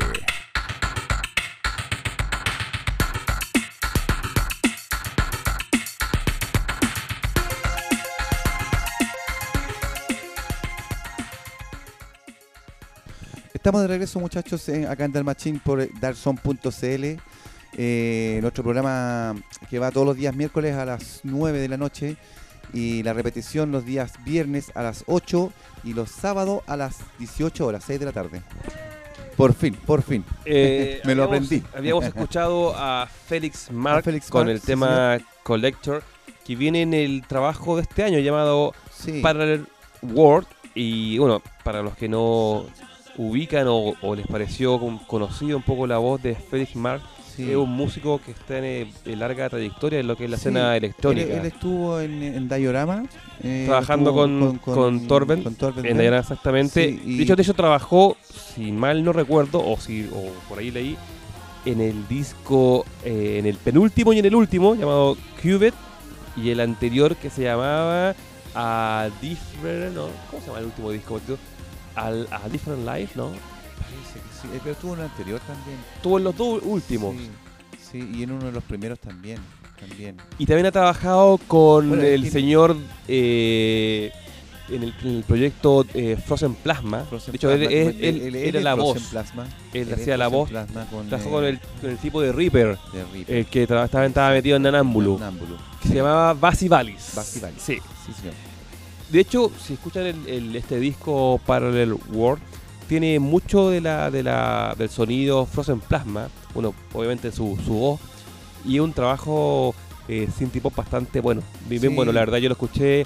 Estamos de regreso, muchachos, eh, acá en Dark Machine por dark zone punto c l. Eh, nuestro programa que va todos los días miércoles a las nueve de la noche y la repetición los días viernes a las ocho y los sábados a las dieciocho horas, seis de la tarde. Por fin, por fin. Eh, Me lo habíamos- aprendí. Habíamos escuchado a Felix Mark A Felix con Mark, el sí, tema Collector, que viene en el trabajo de este año llamado Sí. Parallel World. Y bueno, para los que no ubican o, o les pareció con- conocido un poco la voz de Felix Mark, Sí. es un músico que está en, eh, en larga trayectoria en lo que es la Sí, escena electrónica. Él, él estuvo en, en Diorama. eh, Trabajando estuvo con, con, Torben, con Torben en Bell. Diana exactamente. Sí, y- De hecho, de hecho trabajó, si mal no recuerdo, o si o por ahí leí, en el disco, eh, en el penúltimo y en el último, llamado Cubit, y el anterior que se llamaba A Different, ¿no? ¿Cómo se llama el último disco? tío? Al, a Different Life, ¿no? Parece que sí, eh, pero estuvo en el anterior también. Estuvo en los dos últimos. Sí, sí, y en uno de los primeros también. también. Y también ha trabajado con Bueno, el tiene- señor eh, en, el, en el proyecto eh, Frozen Plasma. Frozen de hecho, él, Plasma, él- él- él él- él era es la Frozen voz. Plasma, Él él hacía es la Frozen voz. Plasma con, Trabajó eh, con el, con el tipo de Reaper, de Reaper. el que tra- estaba, estaba metido en Nanámbulo, Nanámbulo. que se llamaba Basi Valis. Basi Valis. Sí. Sí, señor. De hecho, si escuchan el, el- este disco Parallel World, tiene mucho de la, de la, del sonido Frozen Plasma, bueno, obviamente su, su voz, y un trabajo eh, synth pop bastante bueno, bien, bien Sí. bueno, la verdad yo lo escuché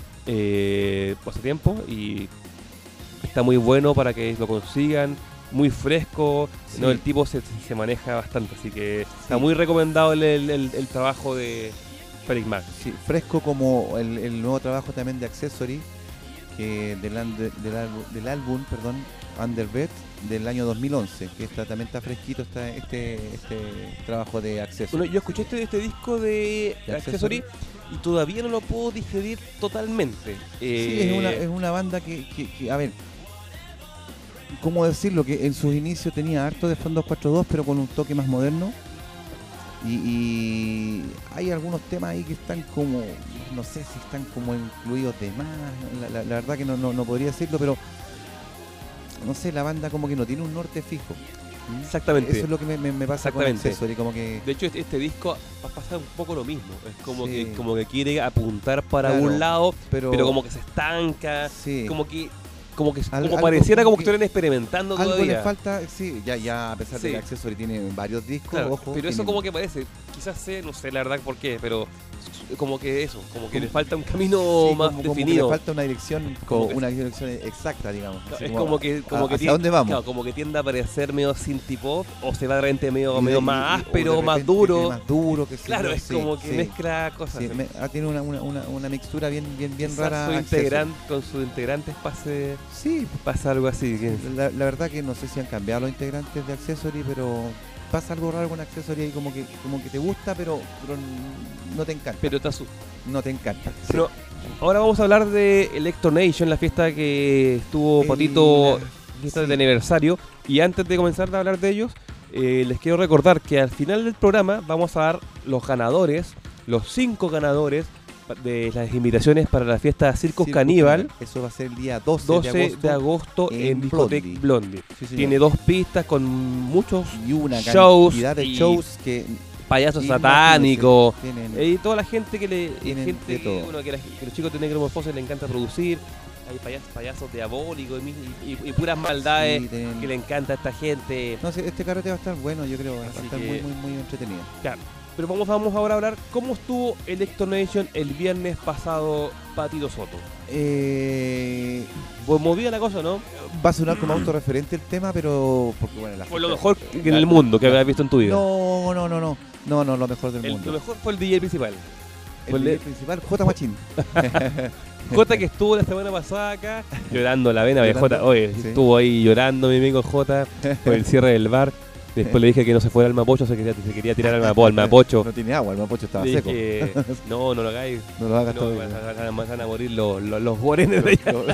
eh, hace tiempo y está muy bueno para que lo consigan, muy fresco, Sí. ¿no? El tipo se, se maneja bastante, así que está Sí. muy recomendado el, el- el- el trabajo de Felix Mark. Sí, fresco como el, el nuevo trabajo también de Accessory, que del, ande- del, álbum, del álbum, perdón, Underbed del año dos mil once, que está, también está fresquito está este, este trabajo de Accessory. Bueno, yo escuché este, este disco de ¿De Accessory Accessory? y todavía no lo puedo digerir totalmente. Sí, Eh, es una, es una banda que, que- que, a ver, ¿cómo decirlo? Que en sus inicios tenía harto de Fondos cuatro dos, pero con un toque más moderno. Y, y hay algunos temas ahí que están como, no sé si están como incluidos de más, la, la- la verdad que no, no, no podría decirlo, pero no sé, la banda como que no tiene un norte fijo. ¿Mm? Exactamente. Eso es lo que me, me- me pasa con Exactamente. Accessory, como que... De hecho, este, este disco va a pasar un poco lo mismo. Es como, Sí. que, como que quiere apuntar para Claro, un lado, pero, pero, como que se estanca. sí. Como que como que Al- como algo pareciera como como que que- estuvieran experimentando Algo todavía. le falta, sí, ya, ya a pesar de Sí. que Accessory tiene varios discos, Claro, ojo. pero eso tiene- como que parece, quizás sé, no sé la verdad por qué, pero como que eso, como que Como- le falta un camino sí, más como, como que definido. le falta una dirección, Como como que- una dirección exacta, digamos. No, así es como que como a- que ¿hacia tiende, dónde vamos? claro, como que tiende a parecer medio synth pop o se va de repente medio, Y medio de- y- más y- o áspero, de más repente duro. tiene más duro, que Claro, es como que mezcla cosas. Sí, me- ah, tiene una, una, una, una mixtura bien bien bien Quizás rara. su Accessory. integran- con sus integrantes pase, Sí, pasa algo así. que- la, la verdad que no sé si han cambiado los integrantes de Accessory, pero pasa algo raro con Accessory ahí, como que como que te gusta, pero, pero no te encanta. pero está su- no te encanta. Sí. Pero ahora vamos a hablar de Electro Nation, la fiesta que estuvo El- Patito, la- fiesta sí. de aniversario. Y antes de comenzar a hablar de ellos, eh, les quiero recordar que al final del programa vamos a dar los ganadores, los cinco ganadores pa- de las invitaciones para la fiesta Circus Circus Caníbal, Eso va a ser el día doce, doce de agosto. de agosto en, en Discoteca Blondie. Blondie. Sí, señor. Tiene dos pistas con muchos Y una shows cantidad de y shows que payasos imagínense, satánicos. tienen- Y toda la gente que le Tienen gente de todo. que, bueno, que, la- que los chicos de Necromorfosis le encanta producir. Hay payas- payasos diabólicos y, mi- y- y puras maldades Sí, tienen- que le encanta a esta gente. No sé, este carrete va a estar bueno, yo creo, va a Así estar que- muy, muy, muy entretenido. Claro. Pero vamos, vamos ahora a hablar cómo estuvo Electronation el viernes pasado, Patito Soto. Eh, Pues movía la cosa, ¿no? va a sonar como autorreferente el tema, pero porque bueno, la Fue lo fiesta- mejor que en el mundo que habías visto en tu vida. No, no, no, no, no, no, lo mejor del El, mundo. lo mejor fue el D J principal. El fue el D J de- principal, J Machín. Jota que estuvo la semana pasada acá llorando la vena, Llorando, Jota, oye, sí. estuvo ahí llorando mi amigo Jota por el cierre del bar. Después le dije que no se fuera al Mapocho, se quería, se quería tirar al Mapo, al Mapocho. No tiene agua, el mapocho estaba Le seco. dije, no, no lo hagáis. No lo hagas No, todo. van, a, van a- van a morir los, los, los guarenes de allá.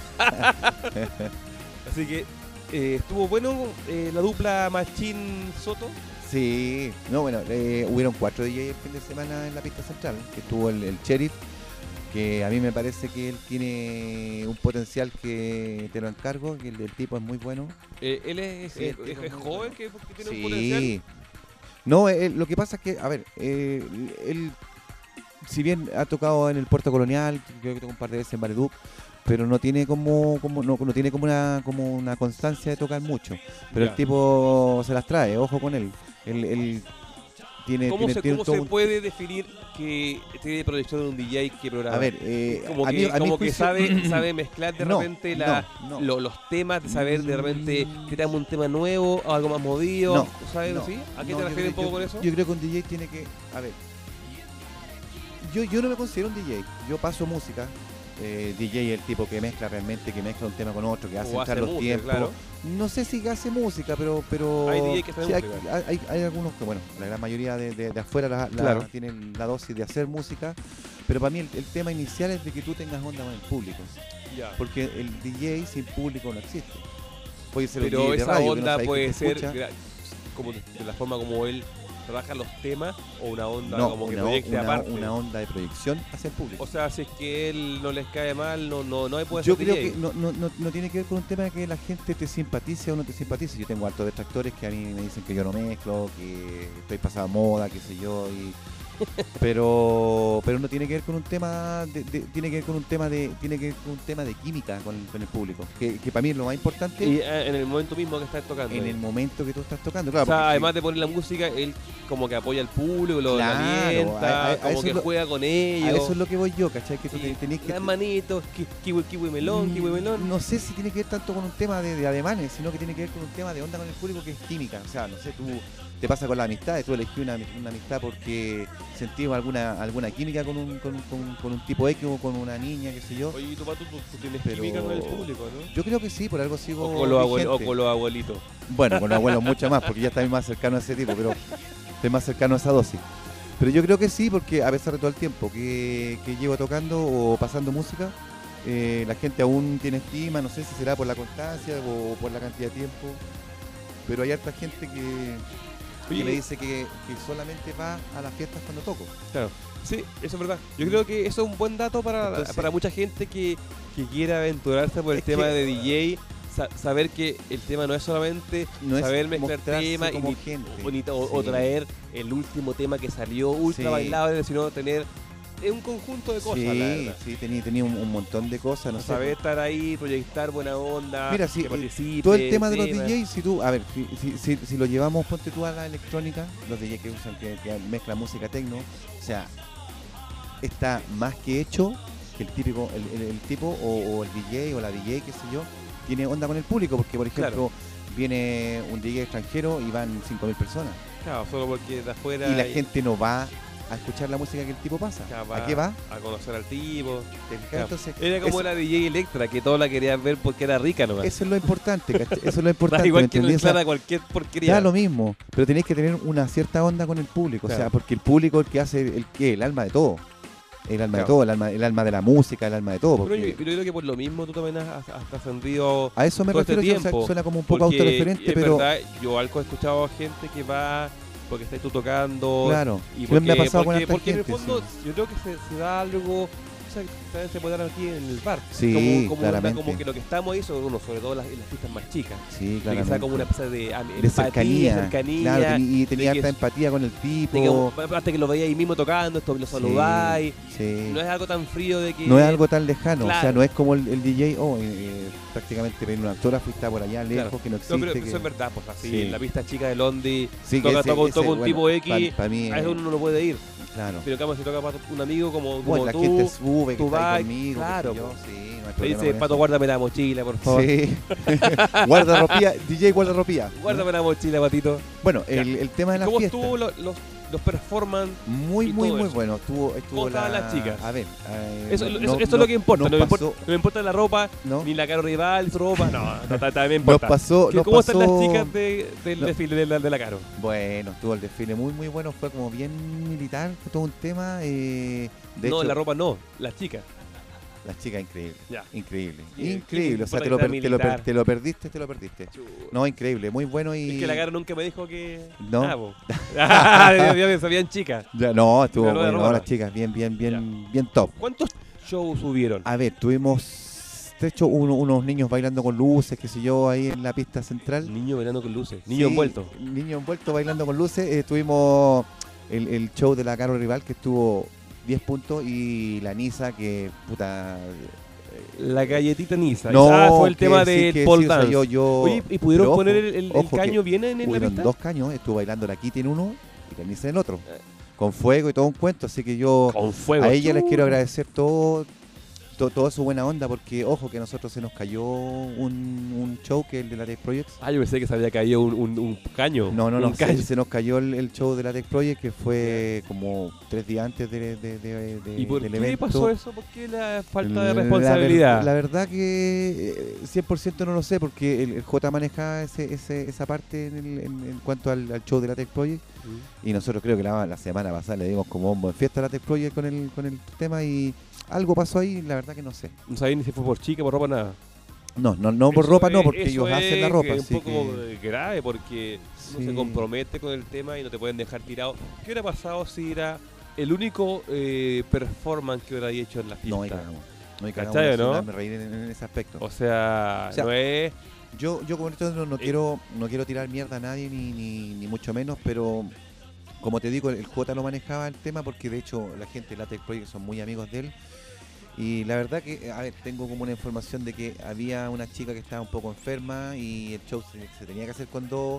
Así que eh, estuvo bueno eh, la dupla Machín Soto. Sí, no, bueno, eh, hubieron cuatro D J el fin de semana en la pista central, que estuvo el, el Sheriff, que a mí me parece que él tiene un potencial que te lo encargo, que el, el tipo es muy bueno. Eh, él es, Sí, es- el tipo es es muy joven, bueno. que, que tiene un potencial. Sí. No, eh, lo que pasa es que, a ver, eh, él, si bien ha tocado en el Puerto Colonial, creo que tocó un par de veces en Valledupar, pero no tiene como, como no, no tiene como una como una constancia de tocar mucho. Pero Ya. el tipo se las trae, ojo con él. Él, él tiene, ¿Cómo, tiene, se, tiene cómo todo se un- puede definir que tiene proyección de un D J que programa? A ver, eh, como a que, mí- a mi como que juicio- sabe, sabe mezclar de No, repente la, no, no. lo- los temas, de saber de repente que un tema nuevo o algo más movido, No, ¿sabes? no, ¿Sí? ¿A qué no, te yo refieres creo- un poco yo- con eso? Yo creo que un D J tiene que, a ver, yo, yo no me considero un D J, yo paso música. Eh, D J es el tipo que mezcla realmente, que mezcla un tema con otro, que hace O entrar hace los música, tiempos. claro. No sé si hace música, pero pero Hay D J que hacen sí, hay, música. hay- hay- hay algunos que, bueno, la gran mayoría de, de- de afuera la, la- Claro. tienen la dosis de hacer música, pero para mí el, el tema inicial es de que tú tengas onda con el público, Ya. porque el D J sin público no existe. Puede ser Pero un D J de esa radio que no onda sabes puede quién te ser escucha. gra- como de, de la forma como él trabaja los temas o una onda No, como que una, proyecte una- aparte. una onda de proyección hacia el público. O sea, si es que él no les cae mal, no no no puede Yo ser creo D J. que no, no, no, no tiene que ver con un tema de que la gente te simpatice o no te simpatice. Yo tengo hartos detractores que a mí me dicen que yo no mezclo, que estoy pasada moda, qué sé yo, y pero pero no tiene que ver con un tema de, de- tiene que ver con un tema de tiene que ver con un tema de química con, con el público, que, que para mí es lo más importante Y eh, en el momento mismo que estás tocando. en ahí. el momento que tú estás tocando. Claro, O sea, porque si- además de poner la música, él como que apoya al público, lo Claro, alienta, a- a- a como eso que es lo- juega con a ellos. eso es lo que voy yo, ¿cachai? Que tú y te- tenés que las manitos, ki- kiwi, kiwi melón, kiwi melón. No sé si tiene que ver tanto con un tema de, de ademanes, sino que tiene que ver con un tema de onda con el público que es química. O sea, no sé, tú te pasa con la amistad, tú elegí una, una amistad porque sentimos alguna alguna química con un, con, un- con, con un tipo X o con una niña, qué sé yo. Oye, ¿y tú, Pato, tú, tú tienes Pero- química con el público, ¿no? Yo creo que sí, por algo sigo O con, los abuel- o vigente. con los abuelitos. Bueno, con los abuelos mucho más, porque ya estoy más cercano a ese tipo, pero estoy más cercano a esa dosis. Pero yo creo que sí, porque a pesar de todo el tiempo que, que llevo tocando o pasando música, eh, la gente aún tiene estima, no sé si será por la constancia o por la cantidad de tiempo, pero hay harta gente que, que me dice que, que solamente va a las fiestas cuando toco. Claro, sí, eso es verdad. Yo creo que eso es un buen dato para, Entonces- para mucha gente que, que quiera aventurarse por el Es tema que- de D J. sa- saber que el tema no es solamente No es saber mezclar mostrarse temas y como ni- gente. o, ni- o- o Sí. traer el último tema que salió ultra Sí. bailable, sino tener es un conjunto de cosas, la Sí, verdad. sí, tenía, tenía un, un montón de cosas, no sé. Saber estar ahí, proyectar buena onda, Mira, sí, que eh, participe, todo el tema de los temas. D Js, si tú, a ver, si, si, si, si lo llevamos, ponte tú a la electrónica, los D Js que usan, que, que mezclan música tecno, o sea, está más que hecho que el típico, el, el- el tipo o, o el D J o la D J, qué sé yo, tiene onda con el público, porque por ejemplo, Claro. viene un D J extranjero y van cinco mil personas, Claro, solo porque de afuera y la y- gente no va a escuchar la música que el tipo pasa. claro, ¿A qué va? A conocer al tipo. ¿Te fijas? Claro. Entonces, Era como eso- la D J Electra, que todos la querían ver porque era rica nomás. eso es lo importante, ¿cachai? Eso es lo importante. Da ¿me igual que no entendí? O sea, declara cualquier porquería. da lo mismo, pero tenéis que tener una cierta onda con el público, o sea, Claro. porque el público es el que hace el que el alma de todo. El alma Claro. de todo, el alma, el alma de la música, el alma de todo. Pero Porque yo, pero yo creo que por lo mismo tú también has, has trascendido a eso me todo este refiero, yo, o sea, tiempo, suena como un poco porque autorreferente, es pero verdad, yo algo he escuchado a gente que va porque estás tú tocando. Claro. Y Sí, porque, me ha pasado con porque, harta porque en el gente, fondo sí. yo creo que se, se da algo, o sea, también se puede dar aquí en el bar. Sí, como, como, una- claramente. como que lo que estamos ahí son uno, sobre todo las, en las pistas más chicas. Sí, De claro. que sea como una especie de, am- de empatía, cercanía. cercanía, Claro, teni- y tenía de que- harta empatía con el de tipo. que, hasta que lo veía ahí mismo tocando, esto lo saludáis. Sí. No es algo tan frío de que... No es algo tan lejano, o sea, Claro. no es como el, el D J, oh, eh, prácticamente pedir una autógrafo y está por allá lejos, Claro. que no No, existe. pero que... eso es verdad, pues así, Sí. en la pista chica de Londi, Sí, que toca, ese- toca, un- ese, toca un bueno, tipo X, pa- pa' mí, a eso eh, uno no puede ir. Claro. Pero en cambio, si toca para un amigo como, como Bueno, la tú, gente sube, que tú está ahí vas, conmigo, claro, qué sé yo, pues. sí, no hay te problema dice, con Pato, eso. guárdame la mochila, por favor. Sí. Guardarropía, D J guardarropía. Guárdame la mochila, Patito. Bueno, el, el tema de la ¿Cómo fiesta. estuvo lo- los, los performance? Muy, y muy, todo muy eso? bueno. Estuvo, estuvo ¿Cómo estaban la... las chicas? A ver. eh, Eso, no- eso, no- eso es no- lo que importa. nos No, me importa pasó- no me importa la ropa, ¿no? ni la Caro Rival, su ropa. No, no, ta- también Nos importa. pasó, ¿Qué- nos ¿Cómo están las pasó- chicas de- del no. desfile de la, de la Caro? Bueno, estuvo el desfile muy, muy bueno. Fue como bien militar, fue todo un tema. eh, de no, hecho, la ropa no, las chicas. las chicas, increíble. Ya. Increíble. ¿Qué- Increíble. qué O sea, importa te lo, que sea per- te, lo per- militar? te lo perdiste, te lo perdiste. No, increíble. Muy bueno y. Es que la Caro nunca me dijo que... No. Ah, po. Ah, ya me sabían chicas. Ya, no, estuvo Pero de bueno. ropa. No, las chicas, bien, bien, bien, bien top. ¿Cuántos shows subieron? A ver, tuvimos, de hecho, uno- unos niños bailando con luces, qué sé yo, ahí en la pista central. Niño bailando con luces. Niño Sí, envuelto. Niño envuelto bailando con luces. Eh, tuvimos el, el show de la Caro Rival, que estuvo diez puntos, y la Nisa, que puta... La galletita Nisa. No, ah, fue el que tema sí, del que pole sí, o sea, dance. yo- yo- Oye, ¿y pudieron pero ojo, poner el, el- el ojo que caño bien en, en la Hubieron pista? dos caños, estuvo bailando la Kitty en uno y la Nisa en el otro. Con fuego y todo un cuento, así que yo Con fuego. a ella les Chu. quiero agradecer todo, to- toda su buena onda, porque ojo que a nosotros se nos cayó un, un show que es el de la Tech Projects. Ah, yo pensé que se había caído un, un, un caño. No, no, no, Un se, caño. se nos cayó el, el show de la Tech Project, que fue como tres días antes de, de- de- de- ¿Y por del qué evento. pasó eso? ¿Por qué la falta de La ver- responsabilidad? La, verdad que eh, cien por ciento no lo sé, porque el, el J manejaba ese, ese, esa parte en, el- en- en cuanto al, al show de la Tech Project, Mm. y nosotros creo que la, la semana pasada le dimos como bombo en fiesta a la Tech Project con el, con el tema, y algo pasó ahí, la verdad que no sé. No sabía ni si fue por chica, por ropa, nada. No, no, no por Eso ropa no, es- porque eso ellos hacen es la ropa, que así un poco que... grave porque uno Sí. se compromete con el tema y no te pueden dejar tirado. ¿Qué hubiera pasado si era el único eh, performance que hubiera hecho en la pista? No, hay cagamos. No hay cagamos, ¿Cachai, eso, no? me reír en, en ese aspecto. O sea, O sea, no es... Yo, yo con esto no, no Eh. quiero no quiero tirar mierda a nadie, ni, ni, ni mucho menos, pero como te digo, el, el J no manejaba el tema, porque de hecho la gente de Latex Project son muy amigos de él. Y la verdad que, a ver, tengo como una información de que había una chica que estaba un poco enferma y el show se, se tenía que hacer con dos.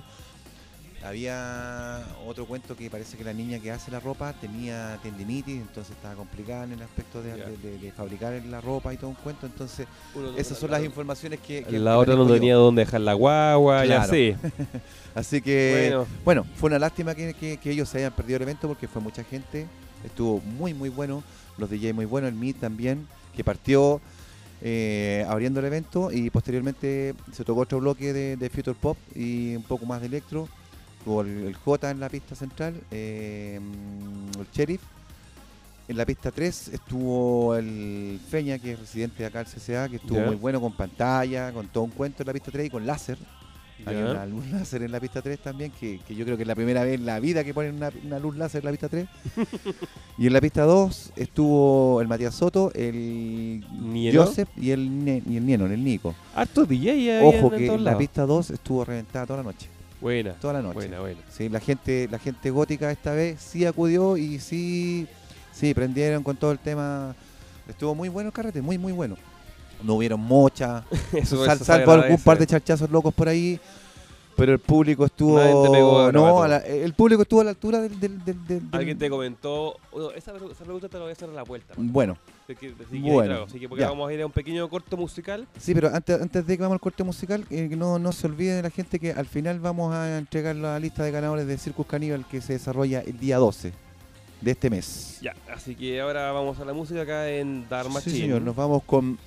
Había otro cuento que parece que la niña que hace la ropa tenía tendinitis, entonces estaba complicada en el aspecto de, Ya. de- de- de fabricar la ropa y todo un cuento. Entonces, uno- esas son la- las informaciones que... que- La que otra no manejo yo. tenía dónde dejar la guagua, ya Claro. sé. Así que, bueno, Bueno, fue una lástima que, que- que ellos se hayan perdido el evento, porque fue mucha gente. Estuvo muy, muy bueno. Los D J muy buenos. El Meet también, que partió eh, abriendo el evento, y posteriormente se tocó otro bloque de, de Future Pop y un poco más de electro. Estuvo el, el J en la pista central, eh, el Sheriff. En la pista tres estuvo el Feña, que es residente de acá del C C A, que estuvo Ya. muy bueno, con pantalla, con todo un cuento en la pista tres y con láser. Había ya. una luz láser en la pista tres también, que, que yo creo que es la primera vez en la vida que ponen una, una luz láser en la pista tres. Y en la pista dos estuvo el Matías Soto, el ¿Nieno? Joseph y el, Ne- y el Nieno, el Nico. Harto D J había Ojo en que todos la lados. pista dos estuvo reventada toda la noche. Buena, Toda la noche. buena, buena. Sí, la gente, la gente gótica esta vez sí acudió y sí, sí prendieron con todo el tema. Estuvo muy bueno el carrete, muy muy bueno. No hubieron mocha, Eso, sal- eso se salvo algún agradece. par de charchazos locos por ahí, pero el público estuvo Nadie te pegó de no, garabato. a la- el público estuvo a la altura del, del, del- del- del- Alguien te comentó... oh, esa, pre- esa pregunta te la voy a hacer a la vuelta. man. Bueno, Así que, así que, Bueno, claro, así que porque ya. vamos a ir a un pequeño corto musical. sí, pero antes, antes de que vamos al corte musical, eh, que no, no se olvide la gente que al final vamos a entregar la lista de ganadores de Circus Caníbal, que se desarrolla el día doce de este mes. Ya, así que ahora vamos a la música acá en Dharma Sí, Chin. señor, nos vamos con...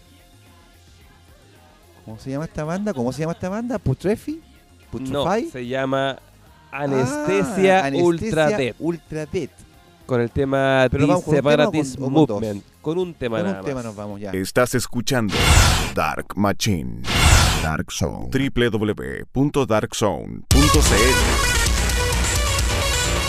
¿Cómo se llama esta banda? ¿Cómo se llama esta banda? ¿Putrefi? No, ¿Putrefy? se llama Anestesia, Ah, Anestesia Ultra Dead. Ultra Dead. Con el tema ¿Pero vamos con un tema o Separatist con- o con dos? Movement. Con un tema Con nada un tema más. nos vamos ya. Estás escuchando Dark Machine. Dark Zone. doble u doble u doble u punto dark zone punto c l.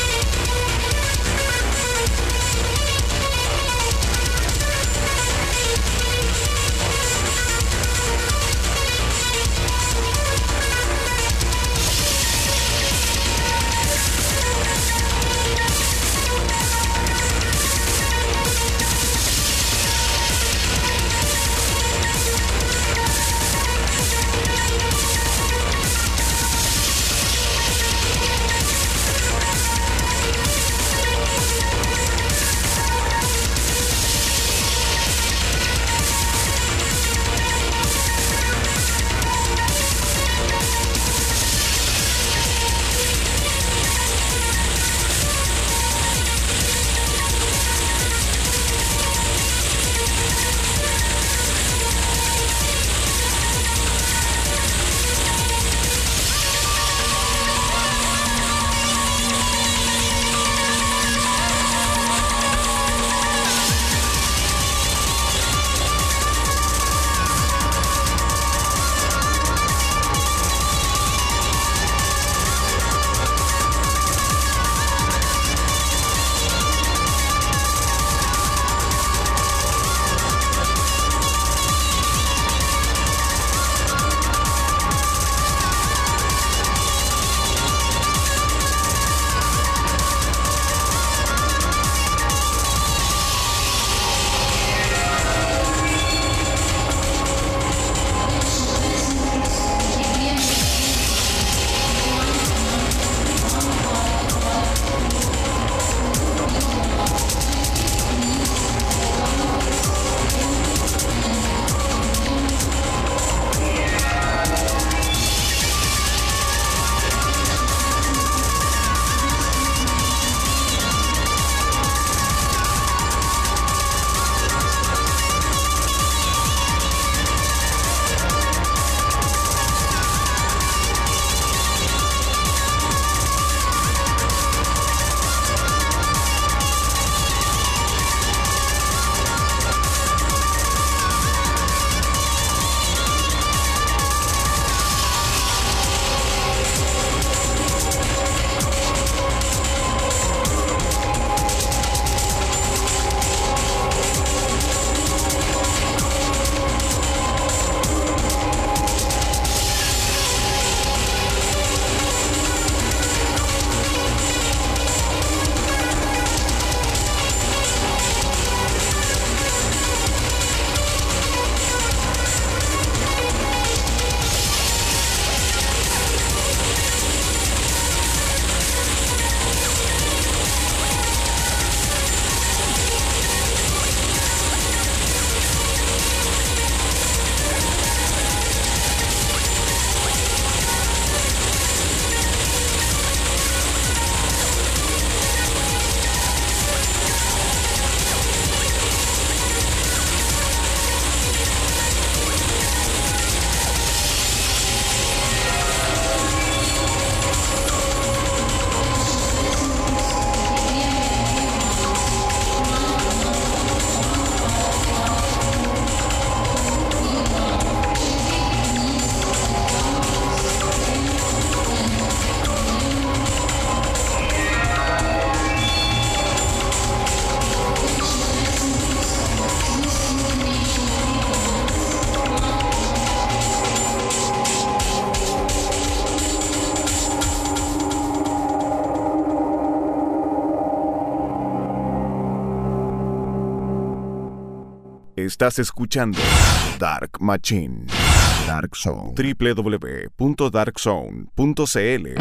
Estás escuchando Dark Machine. Dark Zone. w w w punto dark zone punto c l.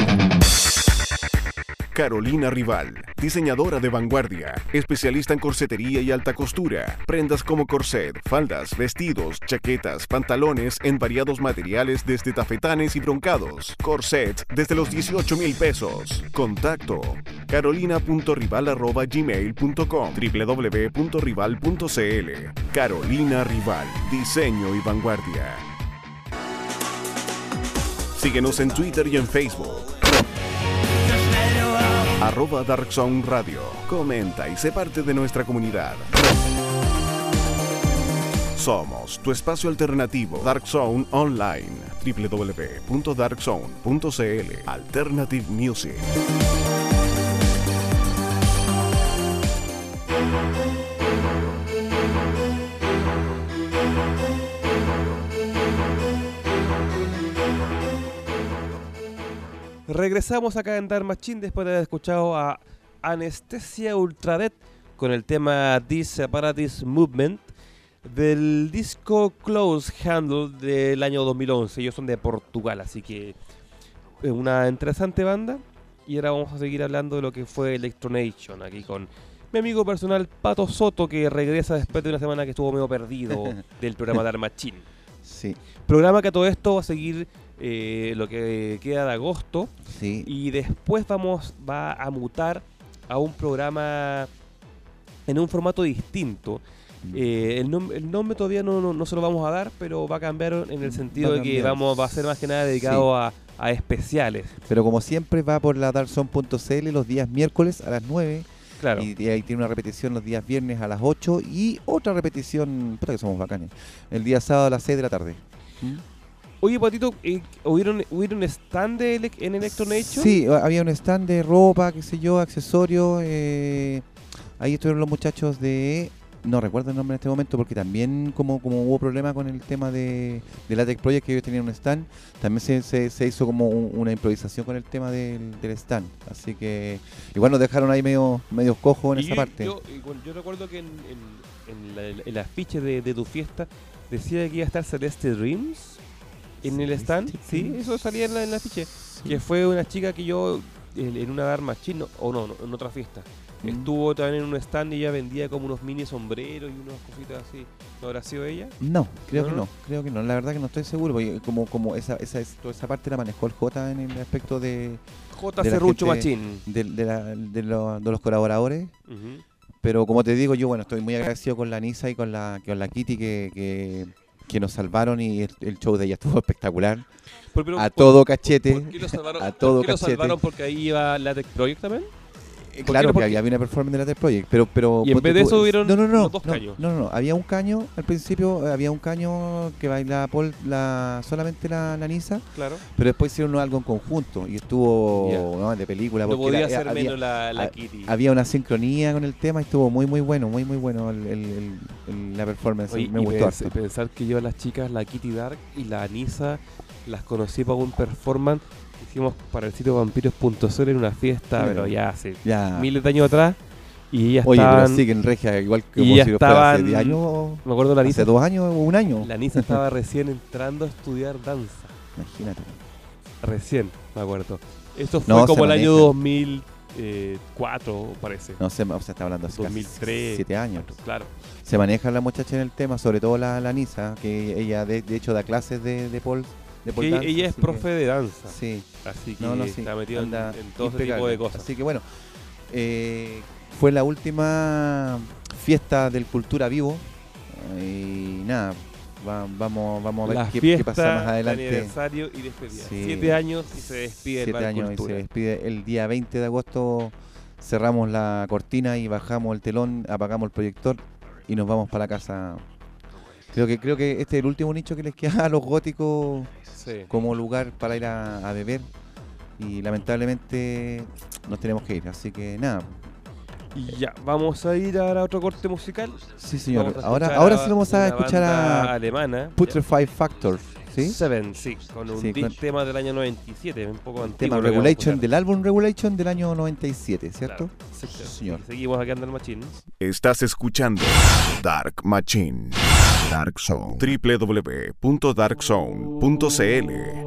Carolina Rival, diseñadora de vanguardia, especialista en corsetería y alta costura, prendas como corset, faldas, vestidos, chaquetas, pantalones en variados materiales desde tafetanes y broncados, corset desde los dieciocho mil pesos. Contacto carolina punto rival arroba gmail punto com, w w w punto rival punto c l. Carolina Rival, diseño y vanguardia. Síguenos en Twitter y en Facebook. Arroba Dark Zone Radio. Comenta y sé parte de nuestra comunidad. Somos tu espacio alternativo Dark Zone Online. w w w punto dark zone punto c l. Alternative Music. Regresamos acá en Dark Machine después de haber escuchado a Anesthesia Ultradeath con el tema This Separatist Movement del disco Close Handle del año dos mil once. Ellos son de Portugal, así que es una interesante banda. Y ahora vamos a seguir hablando de lo que fue Electronation aquí con mi amigo personal Pato Soto, que regresa después de una semana que estuvo medio perdido del programa Dark Machine. Sí. Programa que a todo esto va a seguir eh, lo que queda de agosto. Sí. Y después vamos va a mutar a un programa en un formato distinto. Mm. Eh, el, nom el nombre todavía no, no, no se lo vamos a dar, pero va a cambiar en el sentido de que vamos va a ser más que nada dedicado sí. a, a especiales. Pero como siempre va por la dark zone punto c l los días miércoles a las nueve. Claro. Y, y ahí tiene una repetición los días viernes a las ocho y otra repetición, puta que somos bacanes, el día sábado a las seis de la tarde. ¿Mm? Oye, Patito, eh, ¿hubieron, ¿hubieron stand de ele en Electronation? Sí, había un stand de ropa, qué sé yo, accesorios. Eh, ahí estuvieron los muchachos de... No recuerdo el nombre en este momento porque también como, como hubo problema con el tema de, de Latex Project, que ellos tenían un stand, también se, se, se hizo como un, una improvisación con el tema del, del stand. Así que igual nos dejaron ahí medio, medio cojos en y esa parte. Yo, bueno, yo recuerdo que en, en, en, la, en el afiche de, de tu fiesta decía que iba a estar Celeste Dreams en sí, el stand. Sí, eso salía en, la, en el afiche. Sí. Que fue una chica que yo en, en una Dark Machine, o no, no, en otra fiesta. Estuvo también en un stand y ella vendía como unos mini sombreros y unas cositas así. ¿No habrá sido ella? No, creo ¿No, que no? no, creo que no. La verdad que no estoy seguro, porque como, como esa, esa, toda esa parte la manejó el J en el aspecto de... J Serrucho Machín. De, de, la, de, lo, de los colaboradores. Uh-huh. Pero como te digo, yo bueno, estoy muy agradecido con la Nisa y con la, con la Kitty que, que, que nos salvaron y el, el show de ella estuvo espectacular. Pero, pero, a por, todo cachete. ¿Por qué lo salvaron? A todo ¿Por qué lo cachete. salvaron? ¿Porque ahí iba Latex Project también? Claro, que había una performance de la Latex Project, pero, pero... Y en vez de eso hubieron no, no, no, los dos no, caños. No, no, no, había un caño, al principio había un caño que bailaba Paul, la, solamente la, la Nisa, claro. Pero después hicieron algo en conjunto y estuvo yeah. ¿no? de película. No podía era, ser había, menos la, la a, Kitty. Había una sincronía con el tema y estuvo muy, muy bueno, muy, muy bueno el, el, el, el, la performance. Oye, me y gustó pens harto. Pensar que yo a las chicas, la Kitty Dark y la Nisa, las conocí para un performance que hicimos para el sitio vampiros punto c l en una fiesta, sí, pero ya hace ya. miles de años atrás. Y ellas Oye, estaban, pero siguen regia, igual que y como si lo fuera hace estaban, diez años, me acuerdo la Nisa, hace dos años o un año. La Nisa estaba recién entrando a estudiar danza. Imagínate. Recién, me acuerdo. Esto fue no, como el maneja. año dos mil cuatro, parece. No sé, o sea, está hablando hace dos mil tres, siete años. Claro. Se maneja la muchacha en el tema, sobre todo la, la Nisa, que ella de, de hecho da clases de, de Paul. De Paul que dance, ella es profe que, de danza. Sí. Así que no, no, sí, está metido en, en todo impecable. ese tipo de cosas. Así que bueno, eh, fue la última fiesta del Cultura Vivo. Y nada, va, vamos, vamos a ver la qué, fiesta, qué pasa más adelante. Aniversario y despedida. Sí. Siete años y se despide Siete el años Cultura. y se despide el día veinte de agosto. Cerramos la cortina y bajamos el telón, apagamos el proyector y nos vamos para la casa. Creo que creo que este es el último nicho que les queda a los góticos, sí, como lugar para ir a, a beber. Y lamentablemente nos tenemos que ir, así que nada. Y ya, vamos a ir a otro corte musical. Sí, señor. Ahora, ahora sí vamos a escuchar a alemana. Putrefy Factor. ¿Sí? Seven, sí, con un Sí, di- con- tema del año noventa y siete, un poco antiguo. Tema lo que vamos a Regulation, escuchar. del álbum Regulation del año noventa y siete, ¿cierto? Claro, sí, Sí, claro. señor. Y seguimos acá en el Machine. Estás escuchando Dark Machine. Dark Zone. doble u doble u doble u punto dark zone punto c l.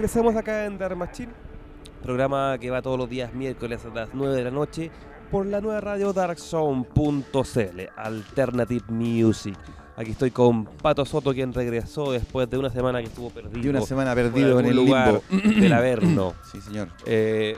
regresamos acá en Dark Machine, programa que va todos los días miércoles a las nueve de la noche por la nueva radio dark zone punto c l, Alternative Music. Aquí estoy con Pato Soto, quien regresó después de una semana que estuvo perdido. Y una semana por perdido en algún el lugar limbo del Averno. Sí, señor. Eh,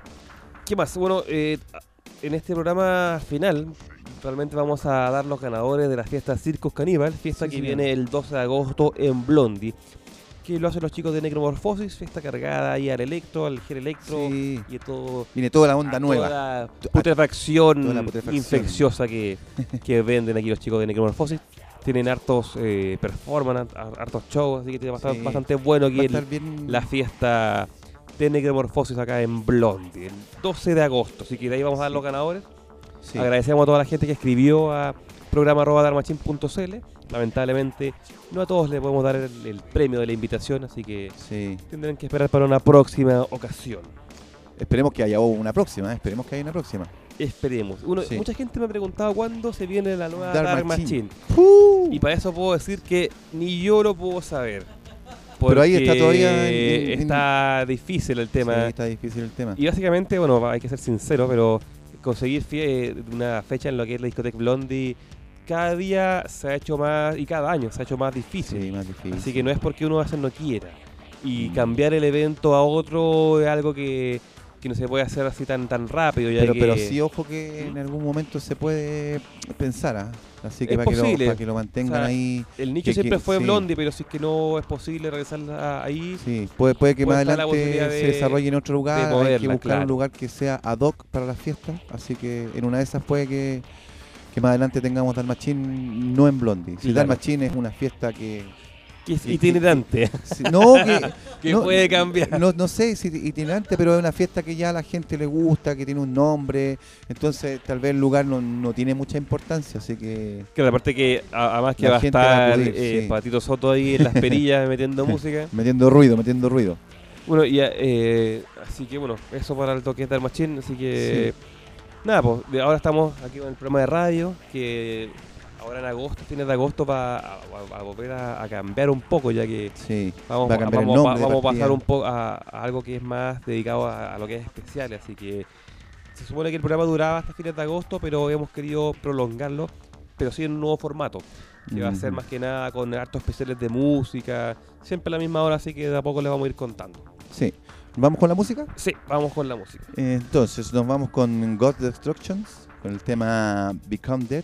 ¿Qué más? Bueno, eh, en este programa final realmente vamos a dar los ganadores de la fiesta Circus Caníbal, fiesta Sí, que señor. viene el doce de agosto en Blondie, que lo hacen los chicos de Necromorphosis, fiesta cargada ahí al electro, al gel electro Sí. y todo. Viene toda la onda a nueva. Toda A- putrefacción, toda la putrefacción. infecciosa que, que venden aquí los chicos de Necromorphosis. Tienen hartos eh, performance, har- hartos shows, así que tiene bastante, Sí. bastante bueno aquí Va a el- estar bien. la fiesta de Necromorphosis acá en Blondie, el doce de agosto. Así que de ahí vamos a dar los ganadores. Sí. Agradecemos a toda la gente que escribió a programa arroba darmachin punto c l. Lamentablemente no a todos le podemos dar el, el premio de la invitación, así que Sí. tendrán que esperar para una próxima ocasión. Esperemos que haya una próxima, ¿eh? Esperemos que haya una próxima. Esperemos. Uno, Sí. Mucha gente me ha preguntado cuándo se viene la nueva Dark Dark, Machine. Machine. Y para eso puedo decir que ni yo lo puedo saber. Pero ahí está porque todavía en- en- está difícil el tema. Sí, está difícil el tema. Y básicamente, bueno, hay que ser sincero, pero conseguir fie- una fecha en lo que es la discoteca Blondie cada día se ha hecho más, y cada año se ha hecho más difícil. Sí, más difícil. Así que no es porque uno a veces no quiera. Y Mm. cambiar el evento a otro es algo que, que no se puede hacer así tan tan rápido. Ya Pero, que pero sí, ojo que en algún momento se puede pensar, ¿ah? Así que Es para que, lo, posible. para que lo mantengan O sea, ahí. el nicho que- siempre que- fue sí. Blondie, pero si es que no es posible realizarla ahí, Sí, puede, puede que Puede más estar la adelante posibilidad se de- desarrolle en otro lugar. de Hay que moverla, buscar claro. un lugar que sea ad hoc para las fiestas. Así que en una de esas puede que, que más adelante tengamos Dark Machine no en Blondie. Si Claro. Dark Machine es una fiesta que. que es que- itinerante, si- no, que. que no, puede cambiar. No, no sé si itinerante, pero es una fiesta que ya a la gente le gusta, que tiene un nombre. Entonces, tal vez el lugar no, no tiene mucha importancia. Así que. Que aparte que a- además que La va a gente va a estar acudir, eh, sí. Patito Soto ahí en las perillas metiendo música. Metiendo ruido, metiendo ruido. Bueno, y eh, así que bueno, eso para el toque Dark Machine, así que nada, pues de ahora estamos aquí con el programa de radio, que ahora en agosto, fines de agosto va a, a- a volver a, a cambiar un poco, ya que Sí. vamos, va a cambiar el vamos, nombre de vamos a partida. pasar un poco a, a algo que es más dedicado a, a lo que es especial, así que se supone que el programa duraba hasta fines de agosto, pero hemos querido prolongarlo, pero sí en un nuevo formato, que va a ser Ujú. más que nada con hartos especiales de música, siempre a la misma hora, así que de a poco les vamos a ir contando. Sí. ¿Vamos con la música? Sí, vamos con la música. Entonces nos vamos con God Destructions, con el tema Become Dead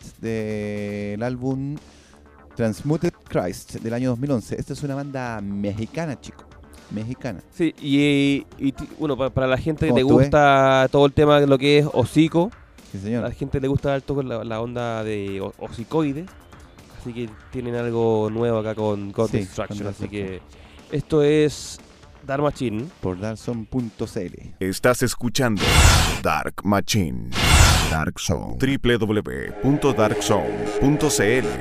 del álbum Transmuted Christ del año dos mil once. Esta es una banda mexicana, chico. Mexicana. Sí, y, y ti- bueno, para, para la gente que ¿Cómo le estuve? gusta todo el tema de lo que es hocico, Sí, a señor. la gente le gusta alto con la, la onda de ho- hocicoides, así que tienen algo nuevo acá con God Sí, Destruction, con así que esto es Dark Machine. Por darkzone punto c l. Estás escuchando Dark Machine. Dark Zone. w w w punto dark zone punto c l.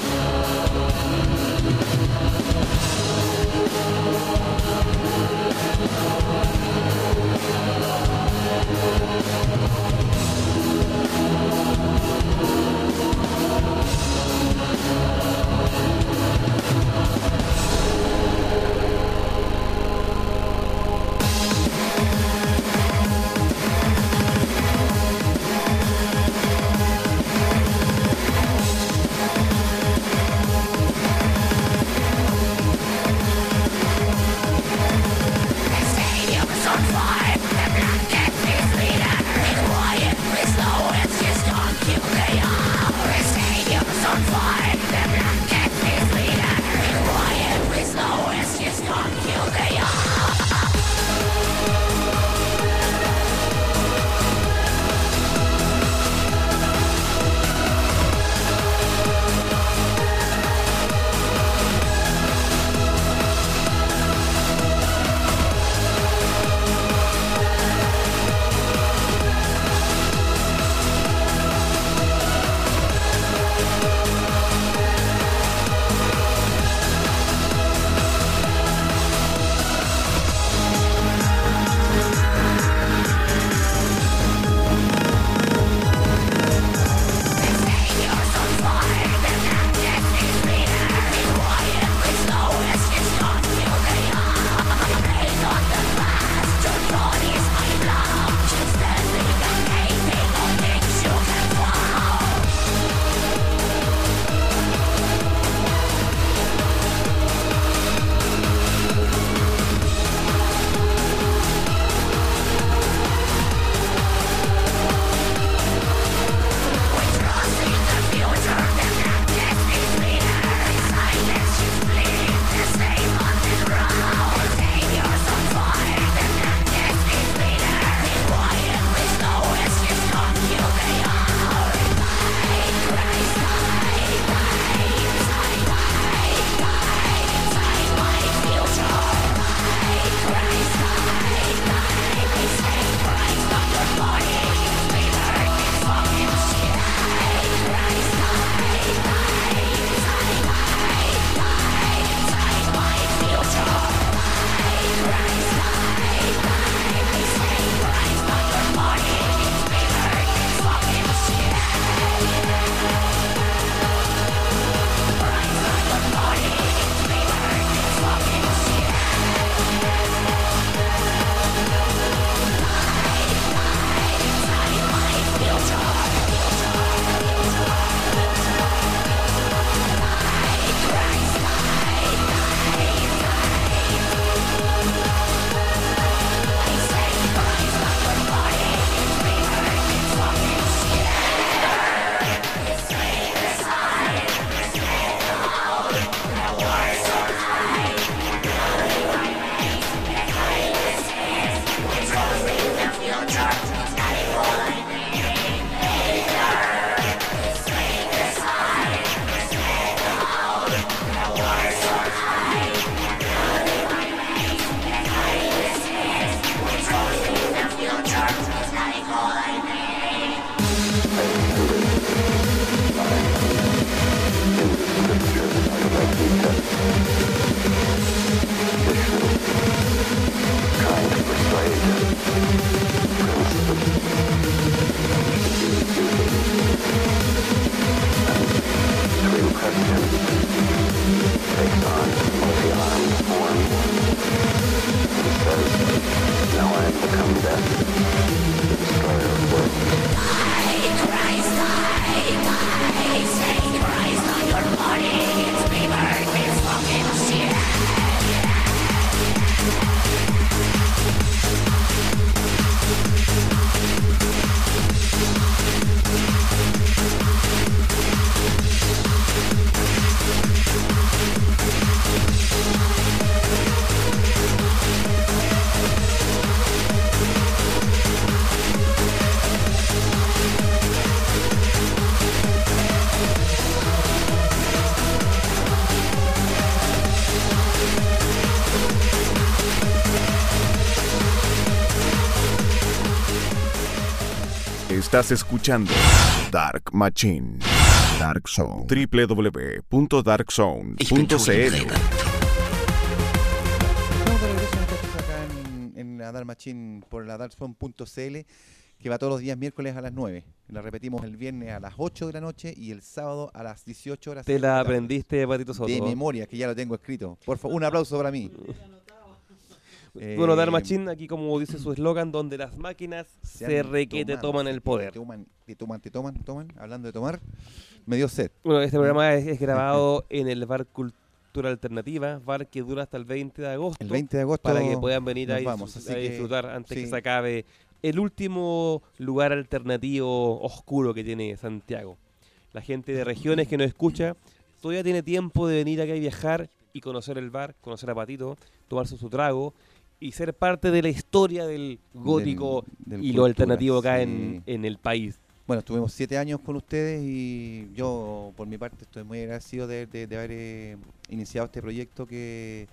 Thank Estás escuchando Dark Machine. Dark Zone. w w w punto dark zone punto c l. Estamos de regreso, muchachos, acá en, en la Dark Machine por la dark zone punto c l, que va todos los días miércoles a las nueve. La repetimos el viernes a las ocho de la noche y el sábado a las dieciocho horas. Te la aprendiste, Patito Soto. De memoria, que ya lo tengo escrito. Por favor, un aplauso para mí. Bueno, Dark Machine, aquí como dice su eslogan, donde las máquinas se, se requete toman el poder. Te toman, te toman, te toman, toman. Hablando de tomar, me dio sed. Bueno, este programa es, es grabado en el Bar Cultura Alternativa, bar que dura hasta el veinte de agosto. El veinte de agosto para que puedan venir a, vamos, disfrutar, a disfrutar antes sí. que se acabe el último lugar alternativo oscuro que tiene Santiago. La gente de regiones que nos escucha todavía tiene tiempo de venir acá y viajar y conocer el bar, conocer a Patito, tomarse su trago y ser parte de la historia del gótico del, del y cultura, lo alternativo acá sí. en, en el país. Bueno, estuvimos siete años con ustedes y yo, por mi parte, estoy muy agradecido de, de, de haber eh, iniciado este proyecto que...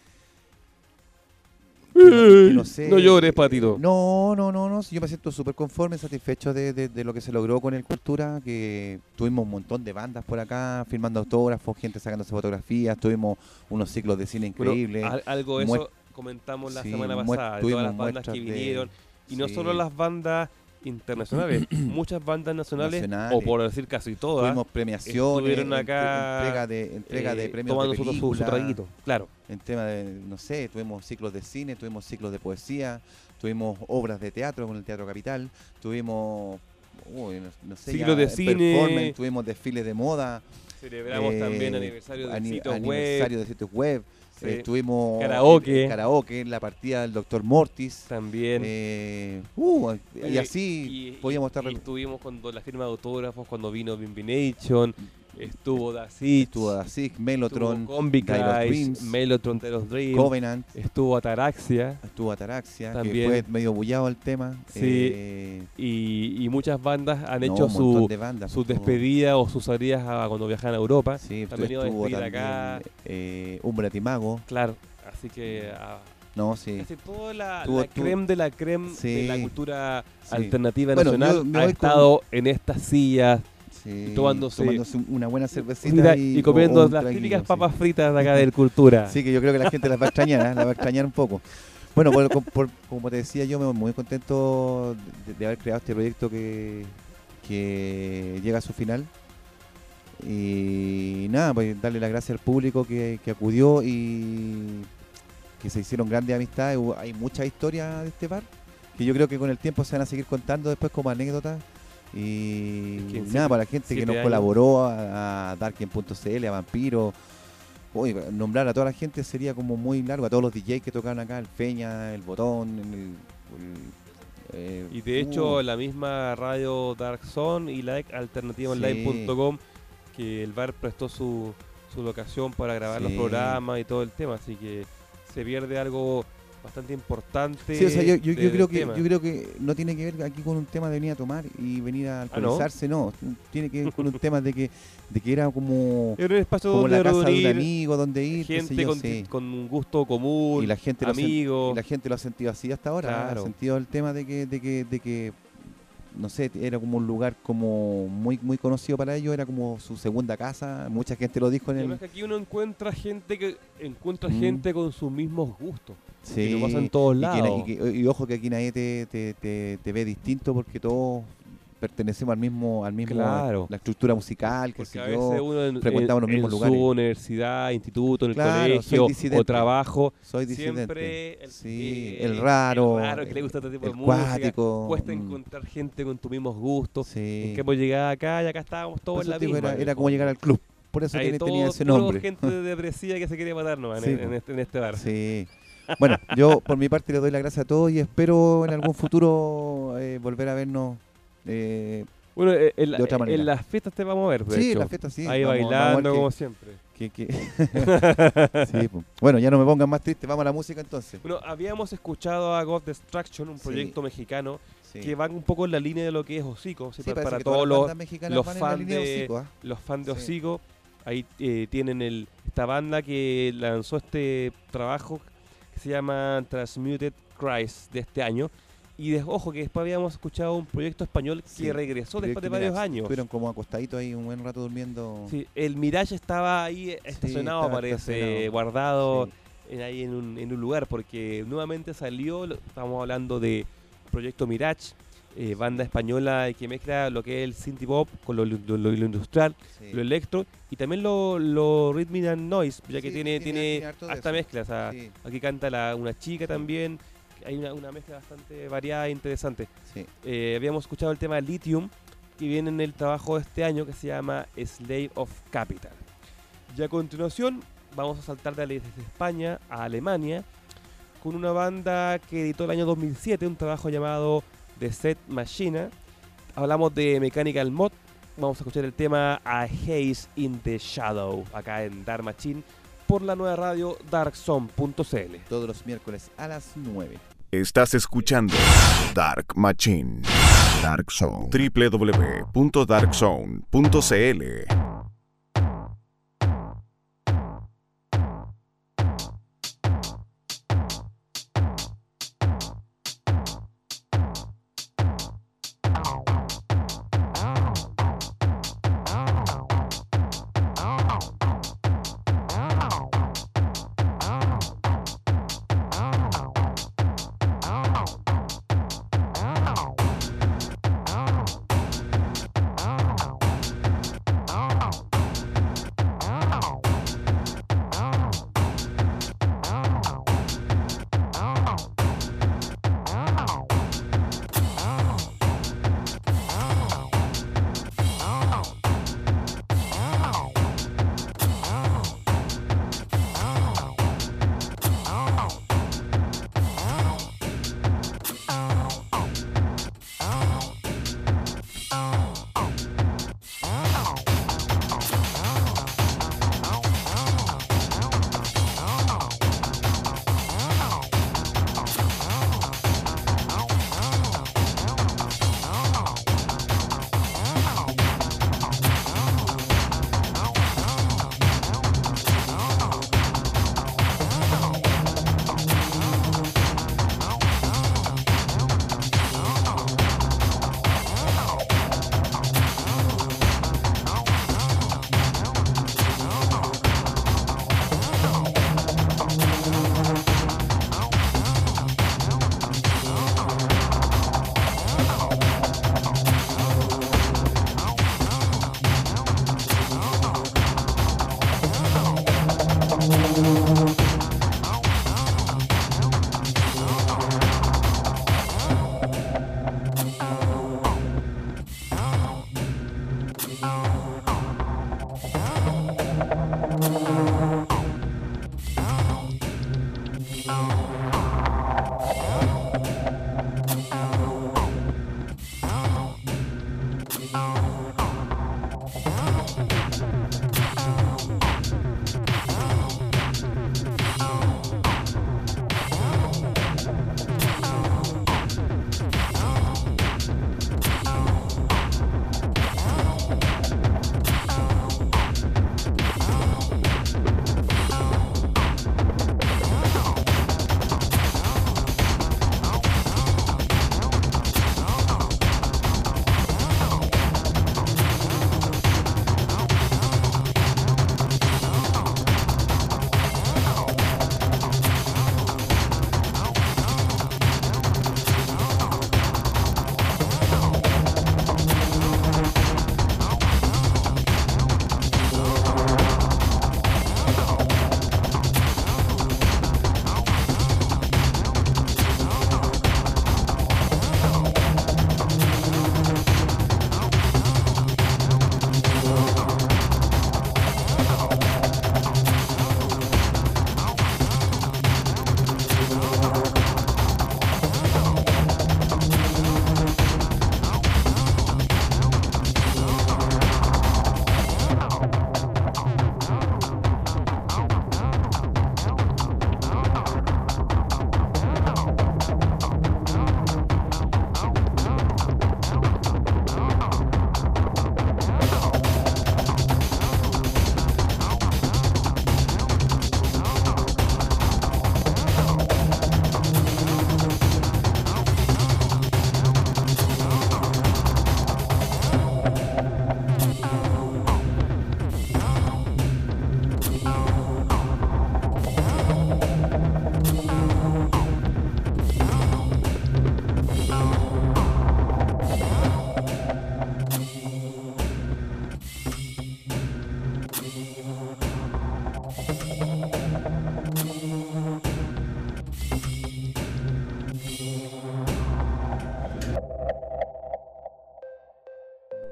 que, que no, sé, no llores, Patito. No, no, no, no. Yo me siento súper conforme, satisfecho de, de, de lo que se logró con el Cultura, que tuvimos un montón de bandas por acá, firmando autógrafos, gente sacándose fotografías, tuvimos unos ciclos de cine increíbles. Bueno, algo de eso comentamos la sí, semana pasada, de todas las bandas que vinieron, de, y no sí. solo las bandas internacionales, muchas bandas nacionales, nacionales, o por decir casi todas, tuvimos premiaciones, estuvieron acá entrega de, entrega eh, de premios tomando de película, su, su traguito, claro. En tema de, no sé, tuvimos ciclos de cine, tuvimos ciclos de poesía, tuvimos obras de teatro con el Teatro Capital, tuvimos, uy, no, no sé, ciclos de cine, tuvimos desfiles de moda, celebramos eh, también aniversario de sitios aniversario web, de sitios web. Sí. Eh, tuvimos karaoke, el, el karaoke, la partida del doctor Mortis también, eh, uh, y, y así y, podíamos y, estar. Y estuvimos con la firma de autógrafos cuando vino Bimbination, estuvo Dazig, estuvo Dazig, Mellotron, Combicrize, Mellotron, Tyros Dream, Covenant, estuvo Ataraxia, estuvo Ataraxia, también, que fue medio bullado el tema. Sí, eh, y, y muchas bandas han no, hecho su, de bandas, sus despedidas o sus salidas a, cuando viajan a Europa. Sí, han venido a despedir también, acá. Eh, Umbra Timago. Claro, así que... Uh, No, sí. Casi toda la, tuvo, la creme de la creme sí, de la cultura sí. alternativa bueno, nacional yo, ha estado con... en estas sillas, sí, tomándose, tomándose una buena cervecita mira, y, y comiendo las tranquilo, típicas sí. papas fritas de acá del Cultura. Sí, que yo creo que la gente las va a extrañar, ¿eh? las va a extrañar un poco. Bueno, por, por, como te decía, yo me muy contento de, de haber creado este proyecto que, que llega a su final. Y nada, pues darle las gracias al público que, que acudió y que se hicieron grandes amistades. Hay muchas historias de este bar que yo creo que con el tiempo se van a seguir contando después como anécdotas. Y ¿Quién nada, siete, para la gente que nos años? colaboró, a, a Darkien punto c l, a Vampiro. Uy, nombrar a toda la gente sería como muy largo, a todos los D Js que tocaron acá, el Feña, el Botón, el, el, eh, y de uh, hecho la misma radio Dark Zone y la alternativa online punto com, que el bar prestó su, su locación para grabar sí. los programas y todo el tema, así que se pierde algo bastante importante. Sí, o sea, yo, yo, de, yo creo que tema. yo creo que no tiene que ver aquí con un tema de venir a tomar y venir a alcoholizarse, ¿Ah, no? no, tiene que ver con un tema de que de que era como, era un espacio como donde la casa de un reunir amigo, donde ir, gente yo, con, sí. con un gusto común, y la gente amigos. Lo y la gente lo ha sentido así hasta ahora, claro. ha sentido el tema de que de que de que no sé, era como un lugar como muy muy conocido para ellos, era como su segunda casa, mucha gente lo dijo en el... Es que aquí uno encuentra gente que encuentra mm. gente con sus mismos gustos, sí, y lo pasa en todos y lados. Que, y, que, y ojo que aquí nadie te, te, te, te ve distinto porque todos pertenecemos al mismo, al mismo claro. la estructura musical, que porque a yo, veces uno en, frecuentamos en, los mismos en lugares. su universidad, instituto, en el claro, colegio o trabajo, soy disidente. siempre el, sí, eh, el raro, el raro que le gusta este tipo el de música, cuático, cuesta mm. encontrar gente con tus mismos gustos, sí. en que hemos llegado acá y acá estábamos todos en la misma. Era, era como llegar al club, por eso Hay tenía, todo, tenía ese nombre. gente depresiva que se quiere matarnos sí, en, en, este, en este bar. Sí. Bueno, yo por mi parte le doy las gracias a todos y espero en algún futuro eh, volver a vernos eh, bueno, en, de otra manera. En las fiestas te vamos a ver, de sí, hecho. en las fiestas sí. Ahí vamos, bailando vamos como que, siempre. Que, que sí, pues. Bueno, ya no me pongan más triste, vamos a la música entonces. Bueno, habíamos escuchado a God Destruction, un proyecto sí. mexicano sí. que va un poco en la línea de lo que es Hocico, sí, para, para que todos los, los fans de, de Hocico, ¿eh? los fans de sí. Hocico. Ahí eh, tienen el, esta banda que lanzó este trabajo que se llama Transmuted Christ de este año. Y de, ojo que después habíamos escuchado un proyecto español que Sí, regresó después de Proyecto varios Mirage. años. Estuvieron como acostaditos ahí un buen rato durmiendo. Sí, el Mirage estaba ahí estacionado, estaba parece, estacionado. guardado Sí. en, ahí en un, en un lugar, porque nuevamente salió, lo- estamos hablando de Proyecto Mirage, eh, banda española que mezcla lo que es el synth pop con lo, lo- lo- lo industrial, Sí. lo electro y también lo, lo rhythm and noise, ya que Sí, tiene, tiene- tiene, tiene harto de hasta eso. mezcla. O sea, Sí. aquí canta la, una chica también, hay una, una mezcla bastante variada e interesante. Sí. Eh, habíamos escuchado el tema Lithium, que viene en el trabajo de este año que se llama Slave of Capital. Y a continuación vamos a saltar de, desde España a Alemania con una banda que editó el año dos mil siete un trabajo llamado The Set Machina. Hablamos de Mechanical Mod. Vamos a escuchar el tema A Haze in the Shadow acá en Dark Machine por la nueva radio darkzone punto c l. Todos los miércoles a las nueve. Estás escuchando Dark Machine. Dark Zone. doble u doble u doble u punto dark zone punto c l. Oh.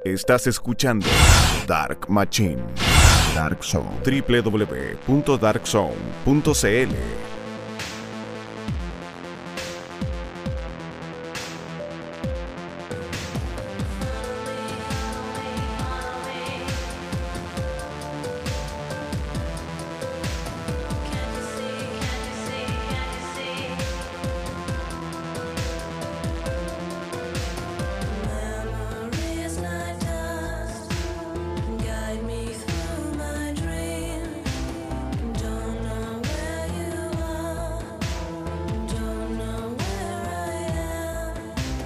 Estás escuchando Dark Machine. Dark Zone. doble u doble u doble u punto dark zone punto c l. Memories like dust, guide me through my dream. Don't know where you are, don't know where I am.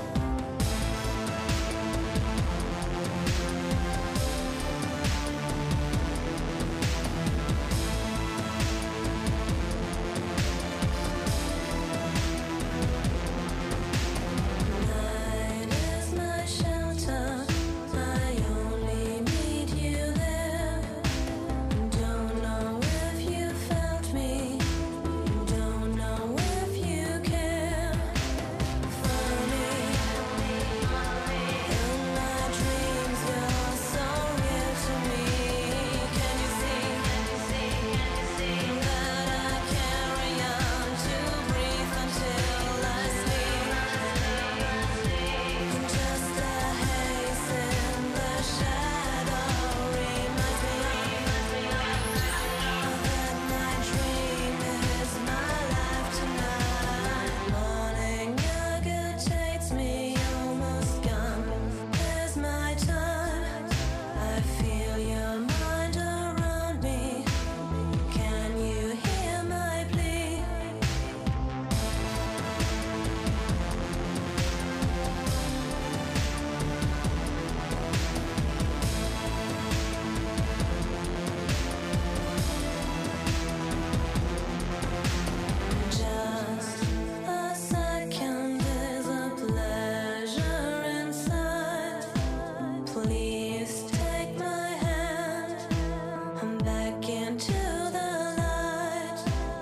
Night is my shelter, I only need you there. Don't know if you felt me, don't know if you care for me. In my dreams, you're so real to me. Can you see that I carry on to breathe until I sleep? Just a haze in the shadow reminds me that my dream is my life tonight. Morning agitates me, almost gone. There's my time. I feel your mind around me. Can you hear my plea? Just a second is a pleasure inside. Please take my hand. I'm back into the light.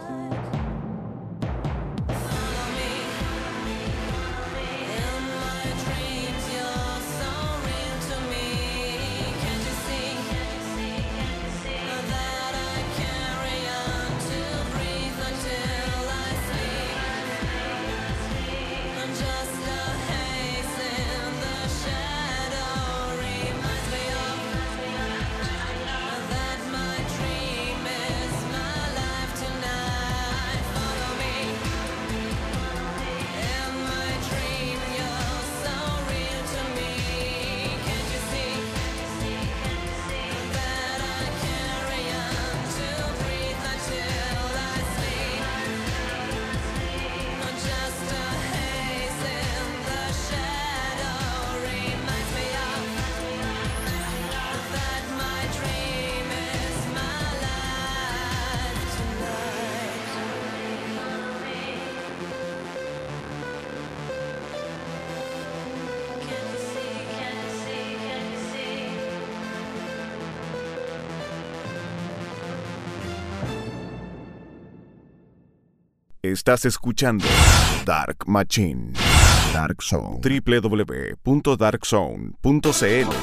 Follow me. In my dreams, you're so real to me. Can't you see that I carry on to breathe until I sleep? Just a haze in the shadow reminds me that my dream is my life tonight. Follow me. In my dream, you're so real to me. Can't you see that I carry on to breathe until I sleep? Just a haze in the shadow reminds me that my dream is my life tonight. Can you see, can you see, can you see? Estás escuchando Dark Machine. Dark Zone. doble u doble u doble u punto dark zone punto c l.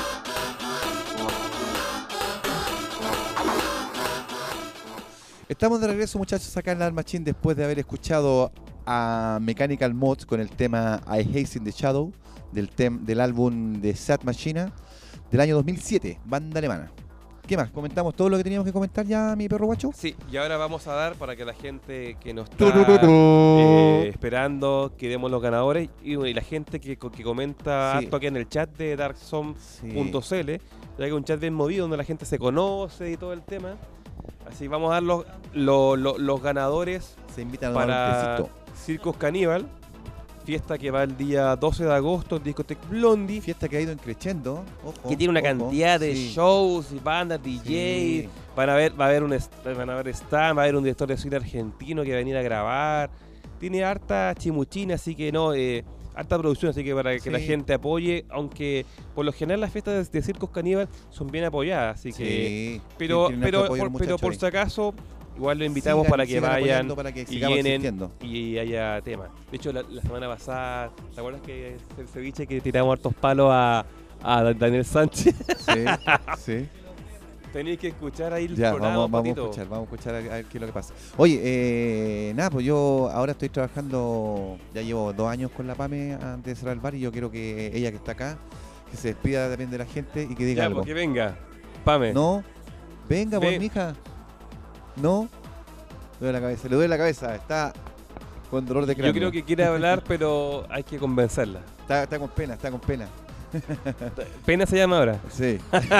Estamos de regreso, muchachos, acá en la Machine después de haber escuchado a Mechanical Mods con el tema I Haze in the Shadow del, tem del álbum de Sad Machina del año dos mil siete, banda alemana. ¿Qué más? ¿Comentamos todo lo que teníamos que comentar ya, mi perro guacho? Sí, y ahora vamos a dar para que la gente que nos está Turururu. eh, esperando que demos los ganadores y, y la gente que, que comenta Sí. harto aquí en el chat de darkzone punto c l, Sí. ya que es un chat bien movido donde la gente se conoce y todo el tema. Así vamos a dar los, los, los, los ganadores Se invitan a tomar un para tecito. Circus Caníbal, fiesta que va el día doce de agosto en Discotec Blondie, Fiesta que ha ido creciendo, ojo, que tiene una ojo, cantidad de sí. shows y bandas, D J. Sí. Van a ver, va a haber un est- van a haber stand, va a haber un director de cine argentino que va a venir a grabar. Tiene harta chimuchina, así que no, eh, harta producción, así que para que Sí. la gente apoye, aunque por lo general las fiestas de, de Circos Caníbal son bien apoyadas, así que Sí. pero Tienen pero harto apoyo por, los pero por muchachos si acaso igual lo invitamos Sigan- para que sigan vayan apoyando para que y sigamos llenen asistiendo. y haya temas. De hecho, la, la semana pasada, ¿te acuerdas que el ceviche que tiramos hartos palos a, a Daniel Sánchez. Sí, sí. Tenéis que escuchar ahí el Ya, programa, vamos, vamos a Patito. escuchar, vamos a escuchar a, a ver qué es lo que pasa. Oye, eh, nada, pues yo ahora estoy trabajando, ya llevo dos años con la Pame antes de cerrar el bar y yo quiero que ella que está acá, que se despida también de la gente y que diga Ya, algo. porque venga. Pame. No, venga, pues, Ven. mija. No, le duele la cabeza, le duele la cabeza, está con dolor de cráneo. Yo creo que quiere hablar, pero hay que convencerla. Está, está con pena, está con pena. ¿Pena se llama ahora? Sí.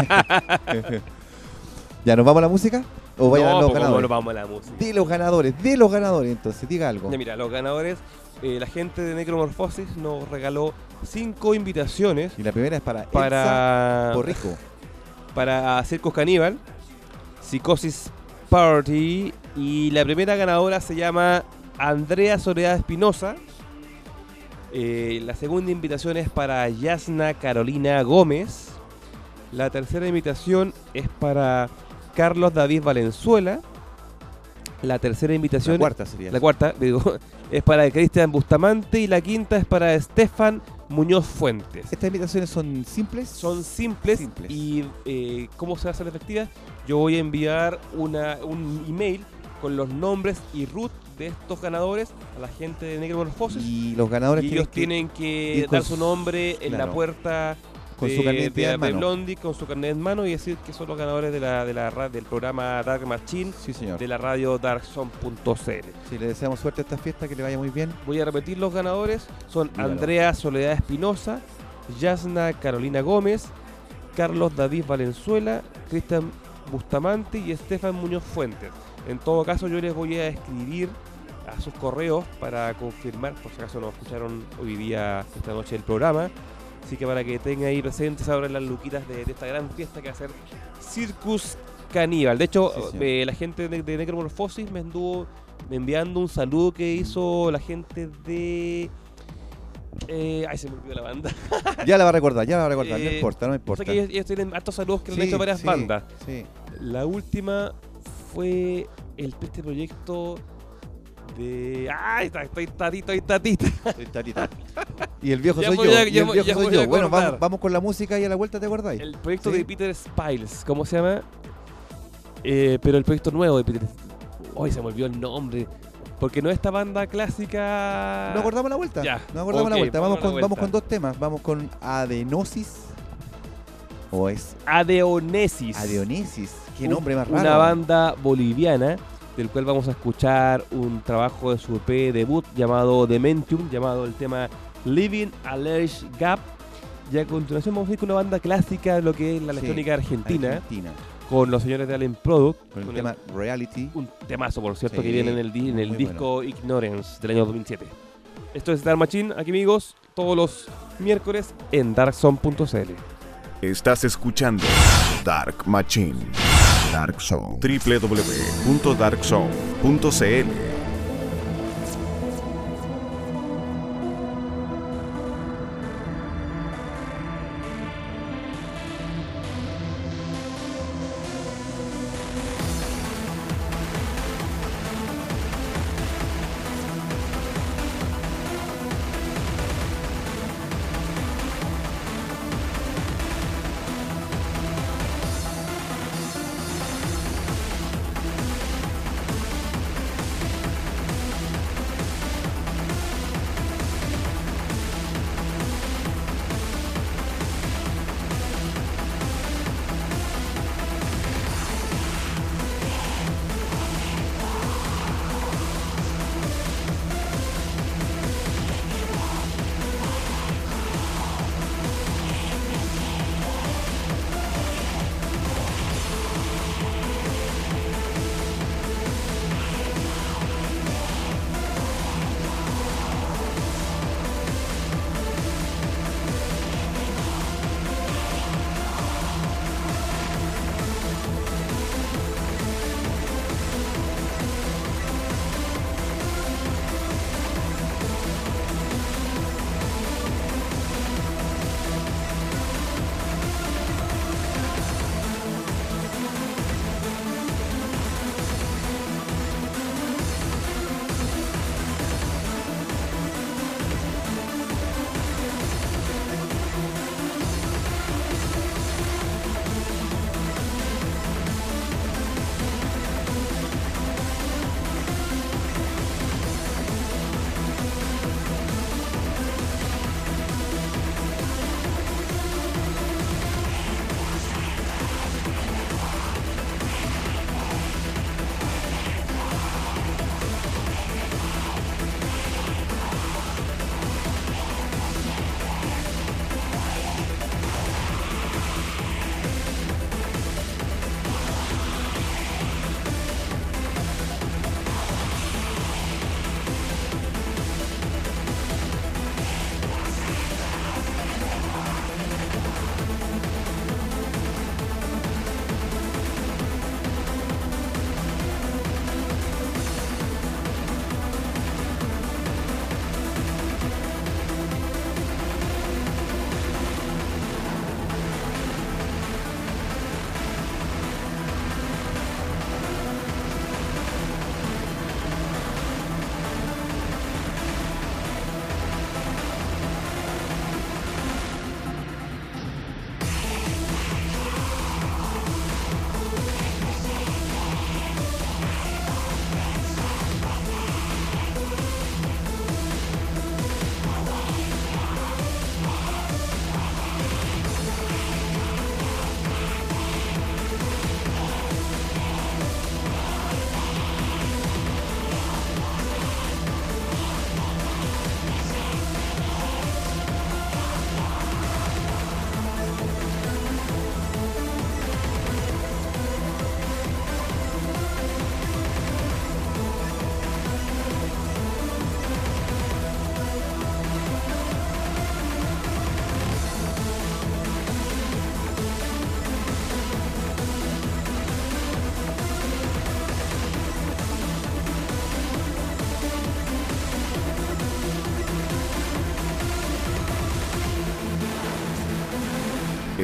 ¿Ya nos vamos a la música? ¿O vayan no, a los pues, ¿cómo ganadores? nos vamos a la música? De los ganadores, de los ganadores, entonces, diga algo. Ya, mira, los ganadores, eh, la gente de Necromorphosis nos regaló cinco invitaciones Y la primera es para, para, Elsa Borrico. para Circus Caníbal, Psicosis Party, y la primera ganadora se llama Andrea Soledad Espinosa. Eh, la segunda invitación es para Yasna Carolina Gómez. La tercera invitación es para Carlos David Valenzuela. La tercera invitación... La cuarta sería. La cuarta, digo, es para Cristian Bustamante. Y la quinta es para Estefan Muñoz Fuentes. ¿Estas invitaciones son simples? Son simples, Simples. y eh, ¿cómo se va a hacer efectivas? Yo voy a enviar una, un email con los nombres y root de estos ganadores a la gente de Necromorphosis. Y los ganadores Y tienen ellos que tienen que ir con dar su nombre en claro, la puerta con de, su carnet de de, en mano. de Blondie, con su carnet en mano, y decir que son los ganadores de la, de la, ra- del programa Dark Machine Sí, señor. de la radio darkzone punto c l. Sí, le deseamos suerte a esta fiesta, que le vaya muy bien. Voy a repetir los ganadores. Son Dígalo. Andrea Soledad Espinosa, Yasna Carolina Gómez, Carlos David Valenzuela, Cristian Bustamante y Estefan Muñoz Fuentes. En todo caso, yo les voy a escribir a sus correos para confirmar, por si acaso no escucharon hoy día, esta noche, el programa. Así que para que tengan ahí presentes ahora las luquitas de, de esta gran fiesta que va a ser Circus Caníbal. De hecho, Sí, señor. eh, la gente de, de Necromorphosis me anduvo enviando un saludo que hizo la gente de... Eh, ay, se me olvidó la banda. Ya la va a recordar, ya la va a recordar, no Eh, importa, no O importa. sea que ellos, ellos tienen hartos saludos que le han Sí, hecho varias sí, bandas. Sí. La última fue el este proyecto de... ¡Ay! está- Estoy tatito, estoy tatita. Soy Tatita. Y el viejo Ya soy voy yo. a- y ya el voy- viejo ya soy voy a yo. Bueno, acordar. vamos, vamos con la música y a la vuelta te acordáis. El proyecto Sí. de Peter Spiles, ¿cómo se llama? Eh, pero el proyecto nuevo de Peter... Hoy se me olvidó el nombre. Porque no es esta banda clásica... ¿No acordamos la vuelta? Ya, No acordamos ok, la vuelta. Vamos vamos a la con, vamos vuelta. con dos temas. Vamos con Adenosis. ¿O es Adeonesis. Adeonesis? Qué Un- nombre más raro. Una banda boliviana del cual vamos a escuchar un trabajo de su E P debut llamado Dementium, llamado el tema Living a Large Gap. Y a continuación vamos a ir con una banda clásica de lo que es la Sí, electrónica argentina, Argentina. con los señores de Allen Product. Con el con tema Reality. un temazo, por cierto, Sí, que viene en el, di- en el muy disco Ignorance del año dos mil siete. Esto es Dark Machine, aquí amigos, todos los miércoles en darkzone punto c l. Estás escuchando Dark Machine. Dark Zone. doble u doble u doble u punto dark zone punto c l.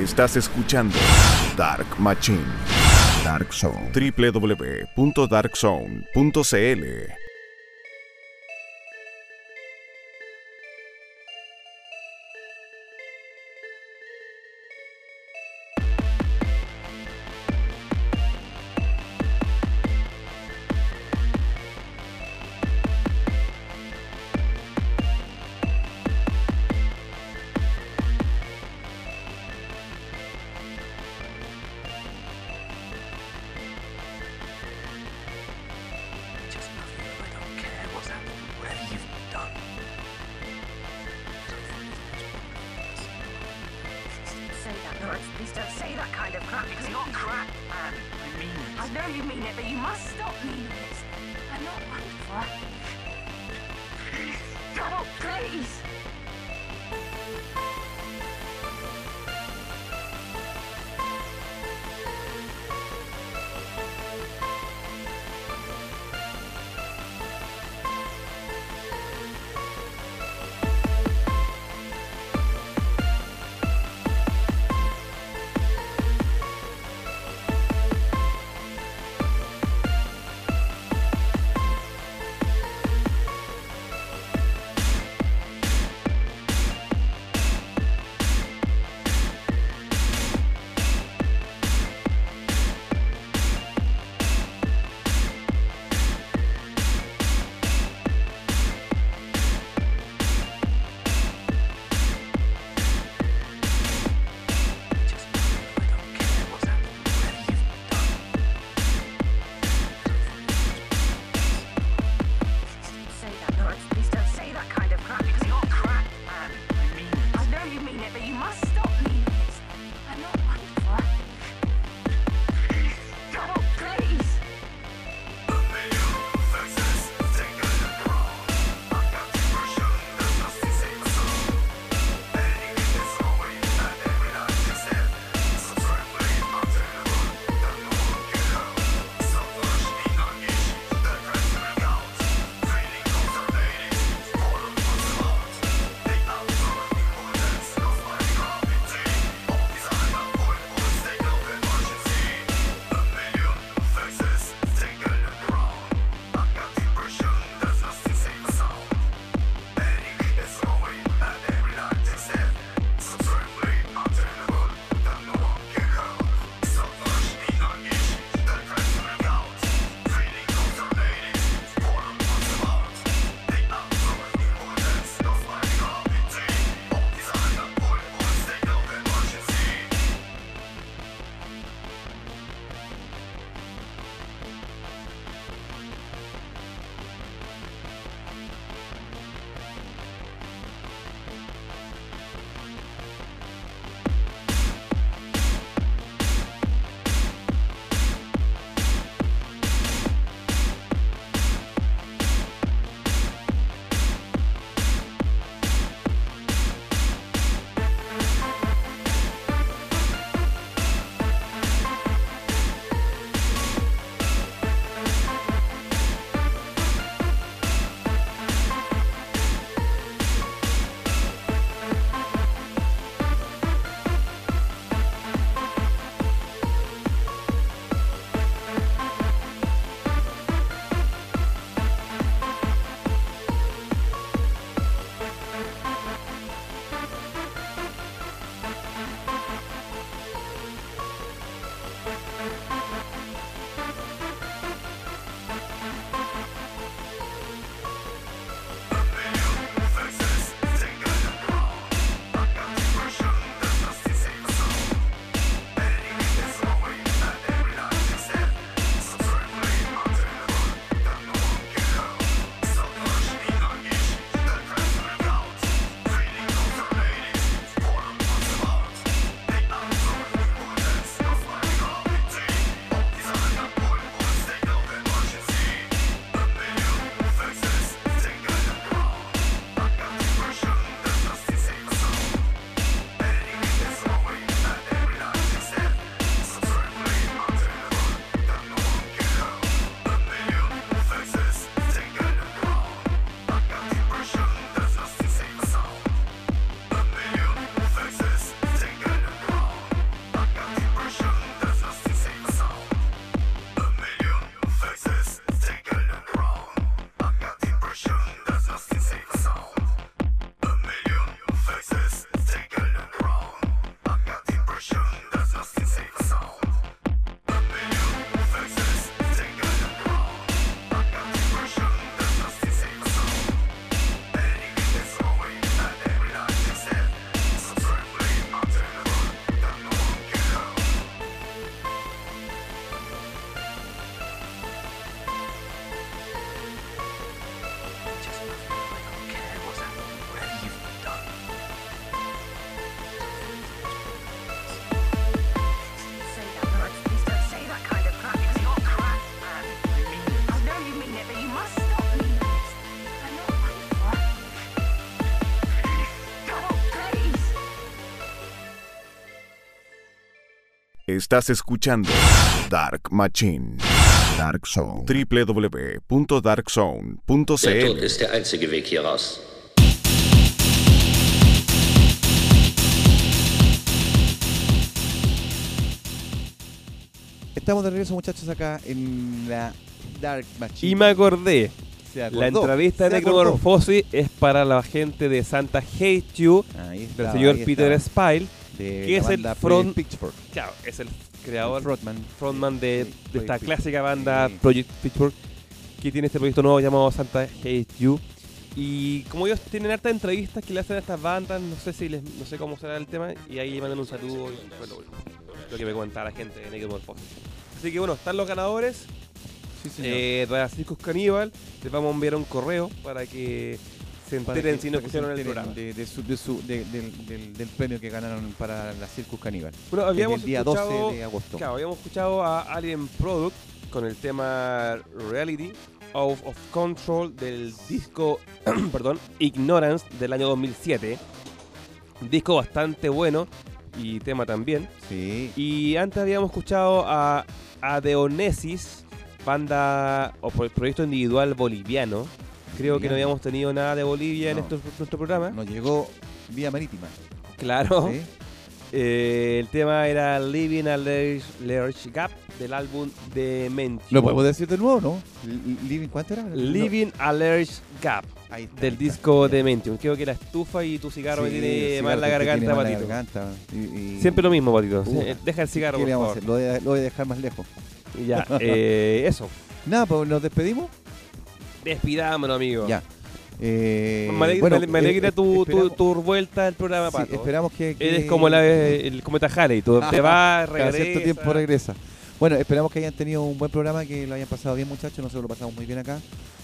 Estás escuchando Dark Machine. Dark Zone. w w w punto dark zone punto c l. Please don't say that kind of crap. It's not crap, Anne. I mean it. I know you mean it, but you must stop meaning it. I'm not wonderful. Stop, please. Estás escuchando Dark Machine. Dark Zone. w w w punto dark zone punto c Der Tod l. ist der einzige Weg hier raus. Estamos de regreso, muchachos, acá en la Dark Machine. Y me acordé, Se acordó, la entrevista de se acordó. Necromorphosis es para la gente de Santa Hate You, Ahí del está, señor ahí Peter está. Spile, De que la es el banda front, Project Pitchfork. claro, es el creador, El frontman. frontman de, Sí, de esta Project Pitchfork. clásica banda Sí. Project Pitchfork, que tiene este proyecto nuevo llamado Santa Hate You. Y como ellos tienen hartas entrevistas que le hacen a estas bandas, no sé si les, no sé cómo será el tema, y ahí mandan un saludo y fue lo, lo que me comentaba la gente de Necromorphosis. Así que bueno, están los ganadores. Sí, señor. Eh, para Circus Caníbal les vamos a enviar un correo para que se Para enteren que- si no para que se escucharon el enteren programa. De, de su- de su- de- del, del- del premio que ganaron para la Circus Caníbal. Bueno, Es habíamos el día escuchado, doce de agosto. Claro, habíamos escuchado a Alien Product con el tema Reality Out of Control del disco perdón, Ignorance del año dos mil siete. Un disco bastante bueno y tema también. Sí. Y antes habíamos escuchado a Adeonesis, banda o pro- proyecto individual boliviano. Creo que no habíamos tenido nada de Bolivia en No. estos- nuestro programa. Nos llegó vía marítima. Claro. ¿Sí? Eh, el tema era Living a Large, Large Gap del álbum Dementium. Lo podemos decir de nuevo, ¿no? Li- Living, ¿cuánto era? Living a Large Gap Ahí está, del ahí disco está. Dementium. Creo que la estufa y tu cigarro me Sí, tiene el mal la cigarro que garganta, tiene mal la Patito. garganta. Y- y- Siempre lo mismo, Patito. Uh, Eh, Deja el cigarro, ¿Qué por le vamos a favor. hacer? Lo voy a, lo voy a dejar más lejos. Y ya, eh, eso. Nada, pues nos despedimos. Despidámonos, amigo. Ya. Eh, Me alegra, bueno, me- me alegra eh, tu, tu, esperamos- tu vuelta al programa, sí, Pato. esperamos que, que- Eres como la, el cometa Halley, tú te vas, cada cierto regresa. tiempo regresa. Bueno, esperamos que hayan tenido un buen programa, que lo hayan pasado bien, muchachos. Nosotros lo pasamos muy bien acá.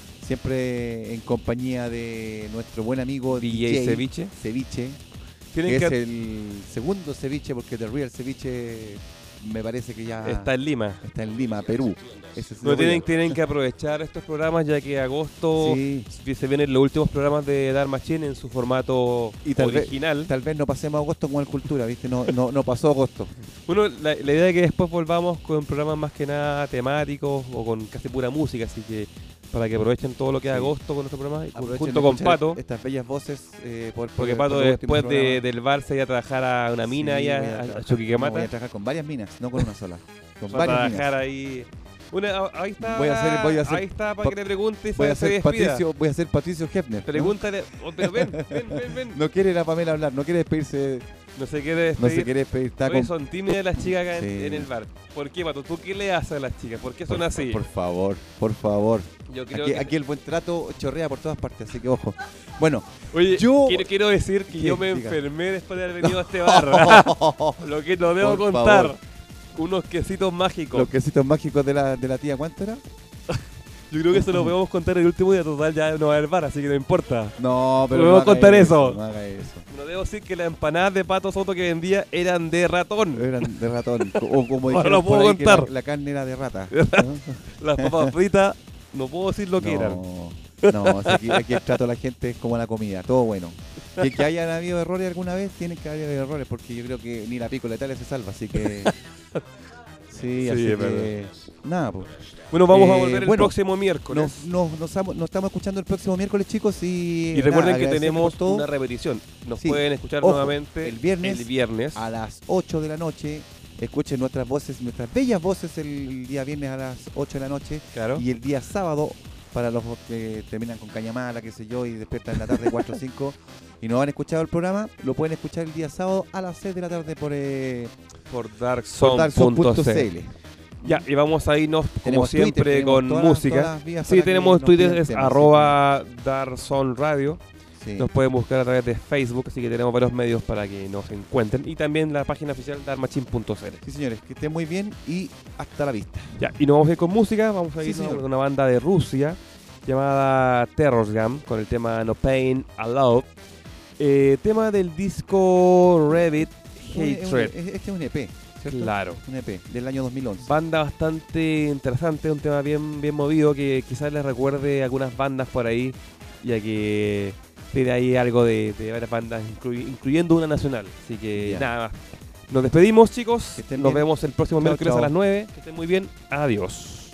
Siempre en compañía de nuestro buen amigo D D J J Ceviche. Ceviche, Tienen que que es el segundo ceviche, porque The Real Ceviche me parece que ya está en Lima. está en Lima, Perú. Ese es No el tienen, real. tienen que aprovechar estos programas, ya que agosto Sí. se vienen los últimos programas de Dark Machine en su formato Y tal vez- original. Tal vez no pasemos agosto como en cultura, ¿viste? No, no, no pasó agosto. Bueno, la, la idea es que después volvamos con programas más que nada temáticos o con casi pura música, así que para que aprovechen todo lo que es Sí. agosto con nuestro programa, y Aprovechen junto de con escuchar Pato, estas bellas voces. eh, por, por- porque por Pato los últimos después de, programas. del bar se iba a trabajar a una mina Sí, allá, voy a a, a trabajar- Chuquicamata. no, voy a trabajar con varias minas, no con una sola. Con Va a varias trabajar minas. ahí. Una, ahí está, Voy a hacer- voy a hacer ahí está para pa- que le preguntes y Voy a se ser despida. Patricio, voy a ser Patricio Hefner. ¿no? Pregúntale, oh, pero ven, ven, ven, ven. No quiere la Pamela hablar, no quiere despedirse. No se quiere No despedir. se quiere despedir. Está Oye, con- son tímidas las chicas acá en- Sí. en, el bar. ¿Por qué, Pato? ¿Tú qué le haces a las chicas? ¿Por qué son por, así? Por favor, por favor. Yo creo Aquí, que... aquí el buen trato chorrea por todas partes, así que ojo. Bueno, Oye, yo- quiero, quiero decir que ¿Qué? yo me Diga. enfermé después de haber venido a este bar. Lo que no debo Por contar. favor. Unos quesitos mágicos. los quesitos mágicos de la, de la tía, ¿cuánto era? Yo creo que eso lo podemos contar el último día. Total, ya no va a haber bar, así que no importa. No, pero Podemos no haga contar eso. No haga eso. No debo decir que las empanadas de Pato Soto que vendía eran de ratón. Eran de ratón. O como Ahora dijeron lo por puedo ahí, que contar. La, la carne era de rata. Las papas fritas, no puedo decir lo que eran. No, no, o sea, aquí, aquí el trato a la gente es como la comida, todo bueno. Que, que hayan habido errores alguna vez, tienen que haber habido errores, porque yo creo que ni la pícola Italia se salva, así que... Sí, Sí, así es que... verdad. Nada, pues. Bueno, vamos a Eh, volver el bueno, próximo miércoles. Nos, nos, nos, amo- nos estamos escuchando el próximo miércoles, chicos, y... Y recuerden nada, que agradecemos tenemos por todo. una repetición. Nos Sí. pueden escuchar Ojo, nuevamente el viernes el viernes. a las ocho de la noche. Escuchen nuestras voces, nuestras bellas voces el día viernes a las ocho de la noche. Claro. Y el día sábado, para los que terminan con Cañamala, qué sé yo, y despiertan en la tarde cuatro o cinco y no han escuchado el programa, lo pueden escuchar el día sábado a las seis de la tarde por, eh, Por por darkzone darkzone punto punto c c l. l. Ya, y vamos a irnos como Tenemos siempre Twitter, tenemos con todas las- música. todas las vías Sí, para que tenemos nos Twitter, pidan es temas, arroba Darkzone Radio. Sí. Nos pueden buscar a través de Facebook, así que tenemos varios medios para que nos encuentren. Y también la página oficial darmachin punto c l. Sí, señores, que estén muy bien y hasta la vista. Ya, y nos vamos a ir con música. Vamos a Sí, ir señor. con una banda de Rusia llamada Terrorgam con el tema No Pain Allowed. Eh, tema del disco Revit Un- un- Hatred. Este es un E P, ¿cierto? Claro. Un E P del año dos mil once. Banda bastante interesante, un tema bien, bien movido que quizás les recuerde algunas bandas por ahí, ya que tiene ahí algo de, de varias bandas, incluy- incluyendo una nacional. Así que Ya. nada más. Nos despedimos, chicos. Que estén Nos bien. vemos el próximo Chao, miércoles chao. a las nueve. Que estén muy bien. Adiós.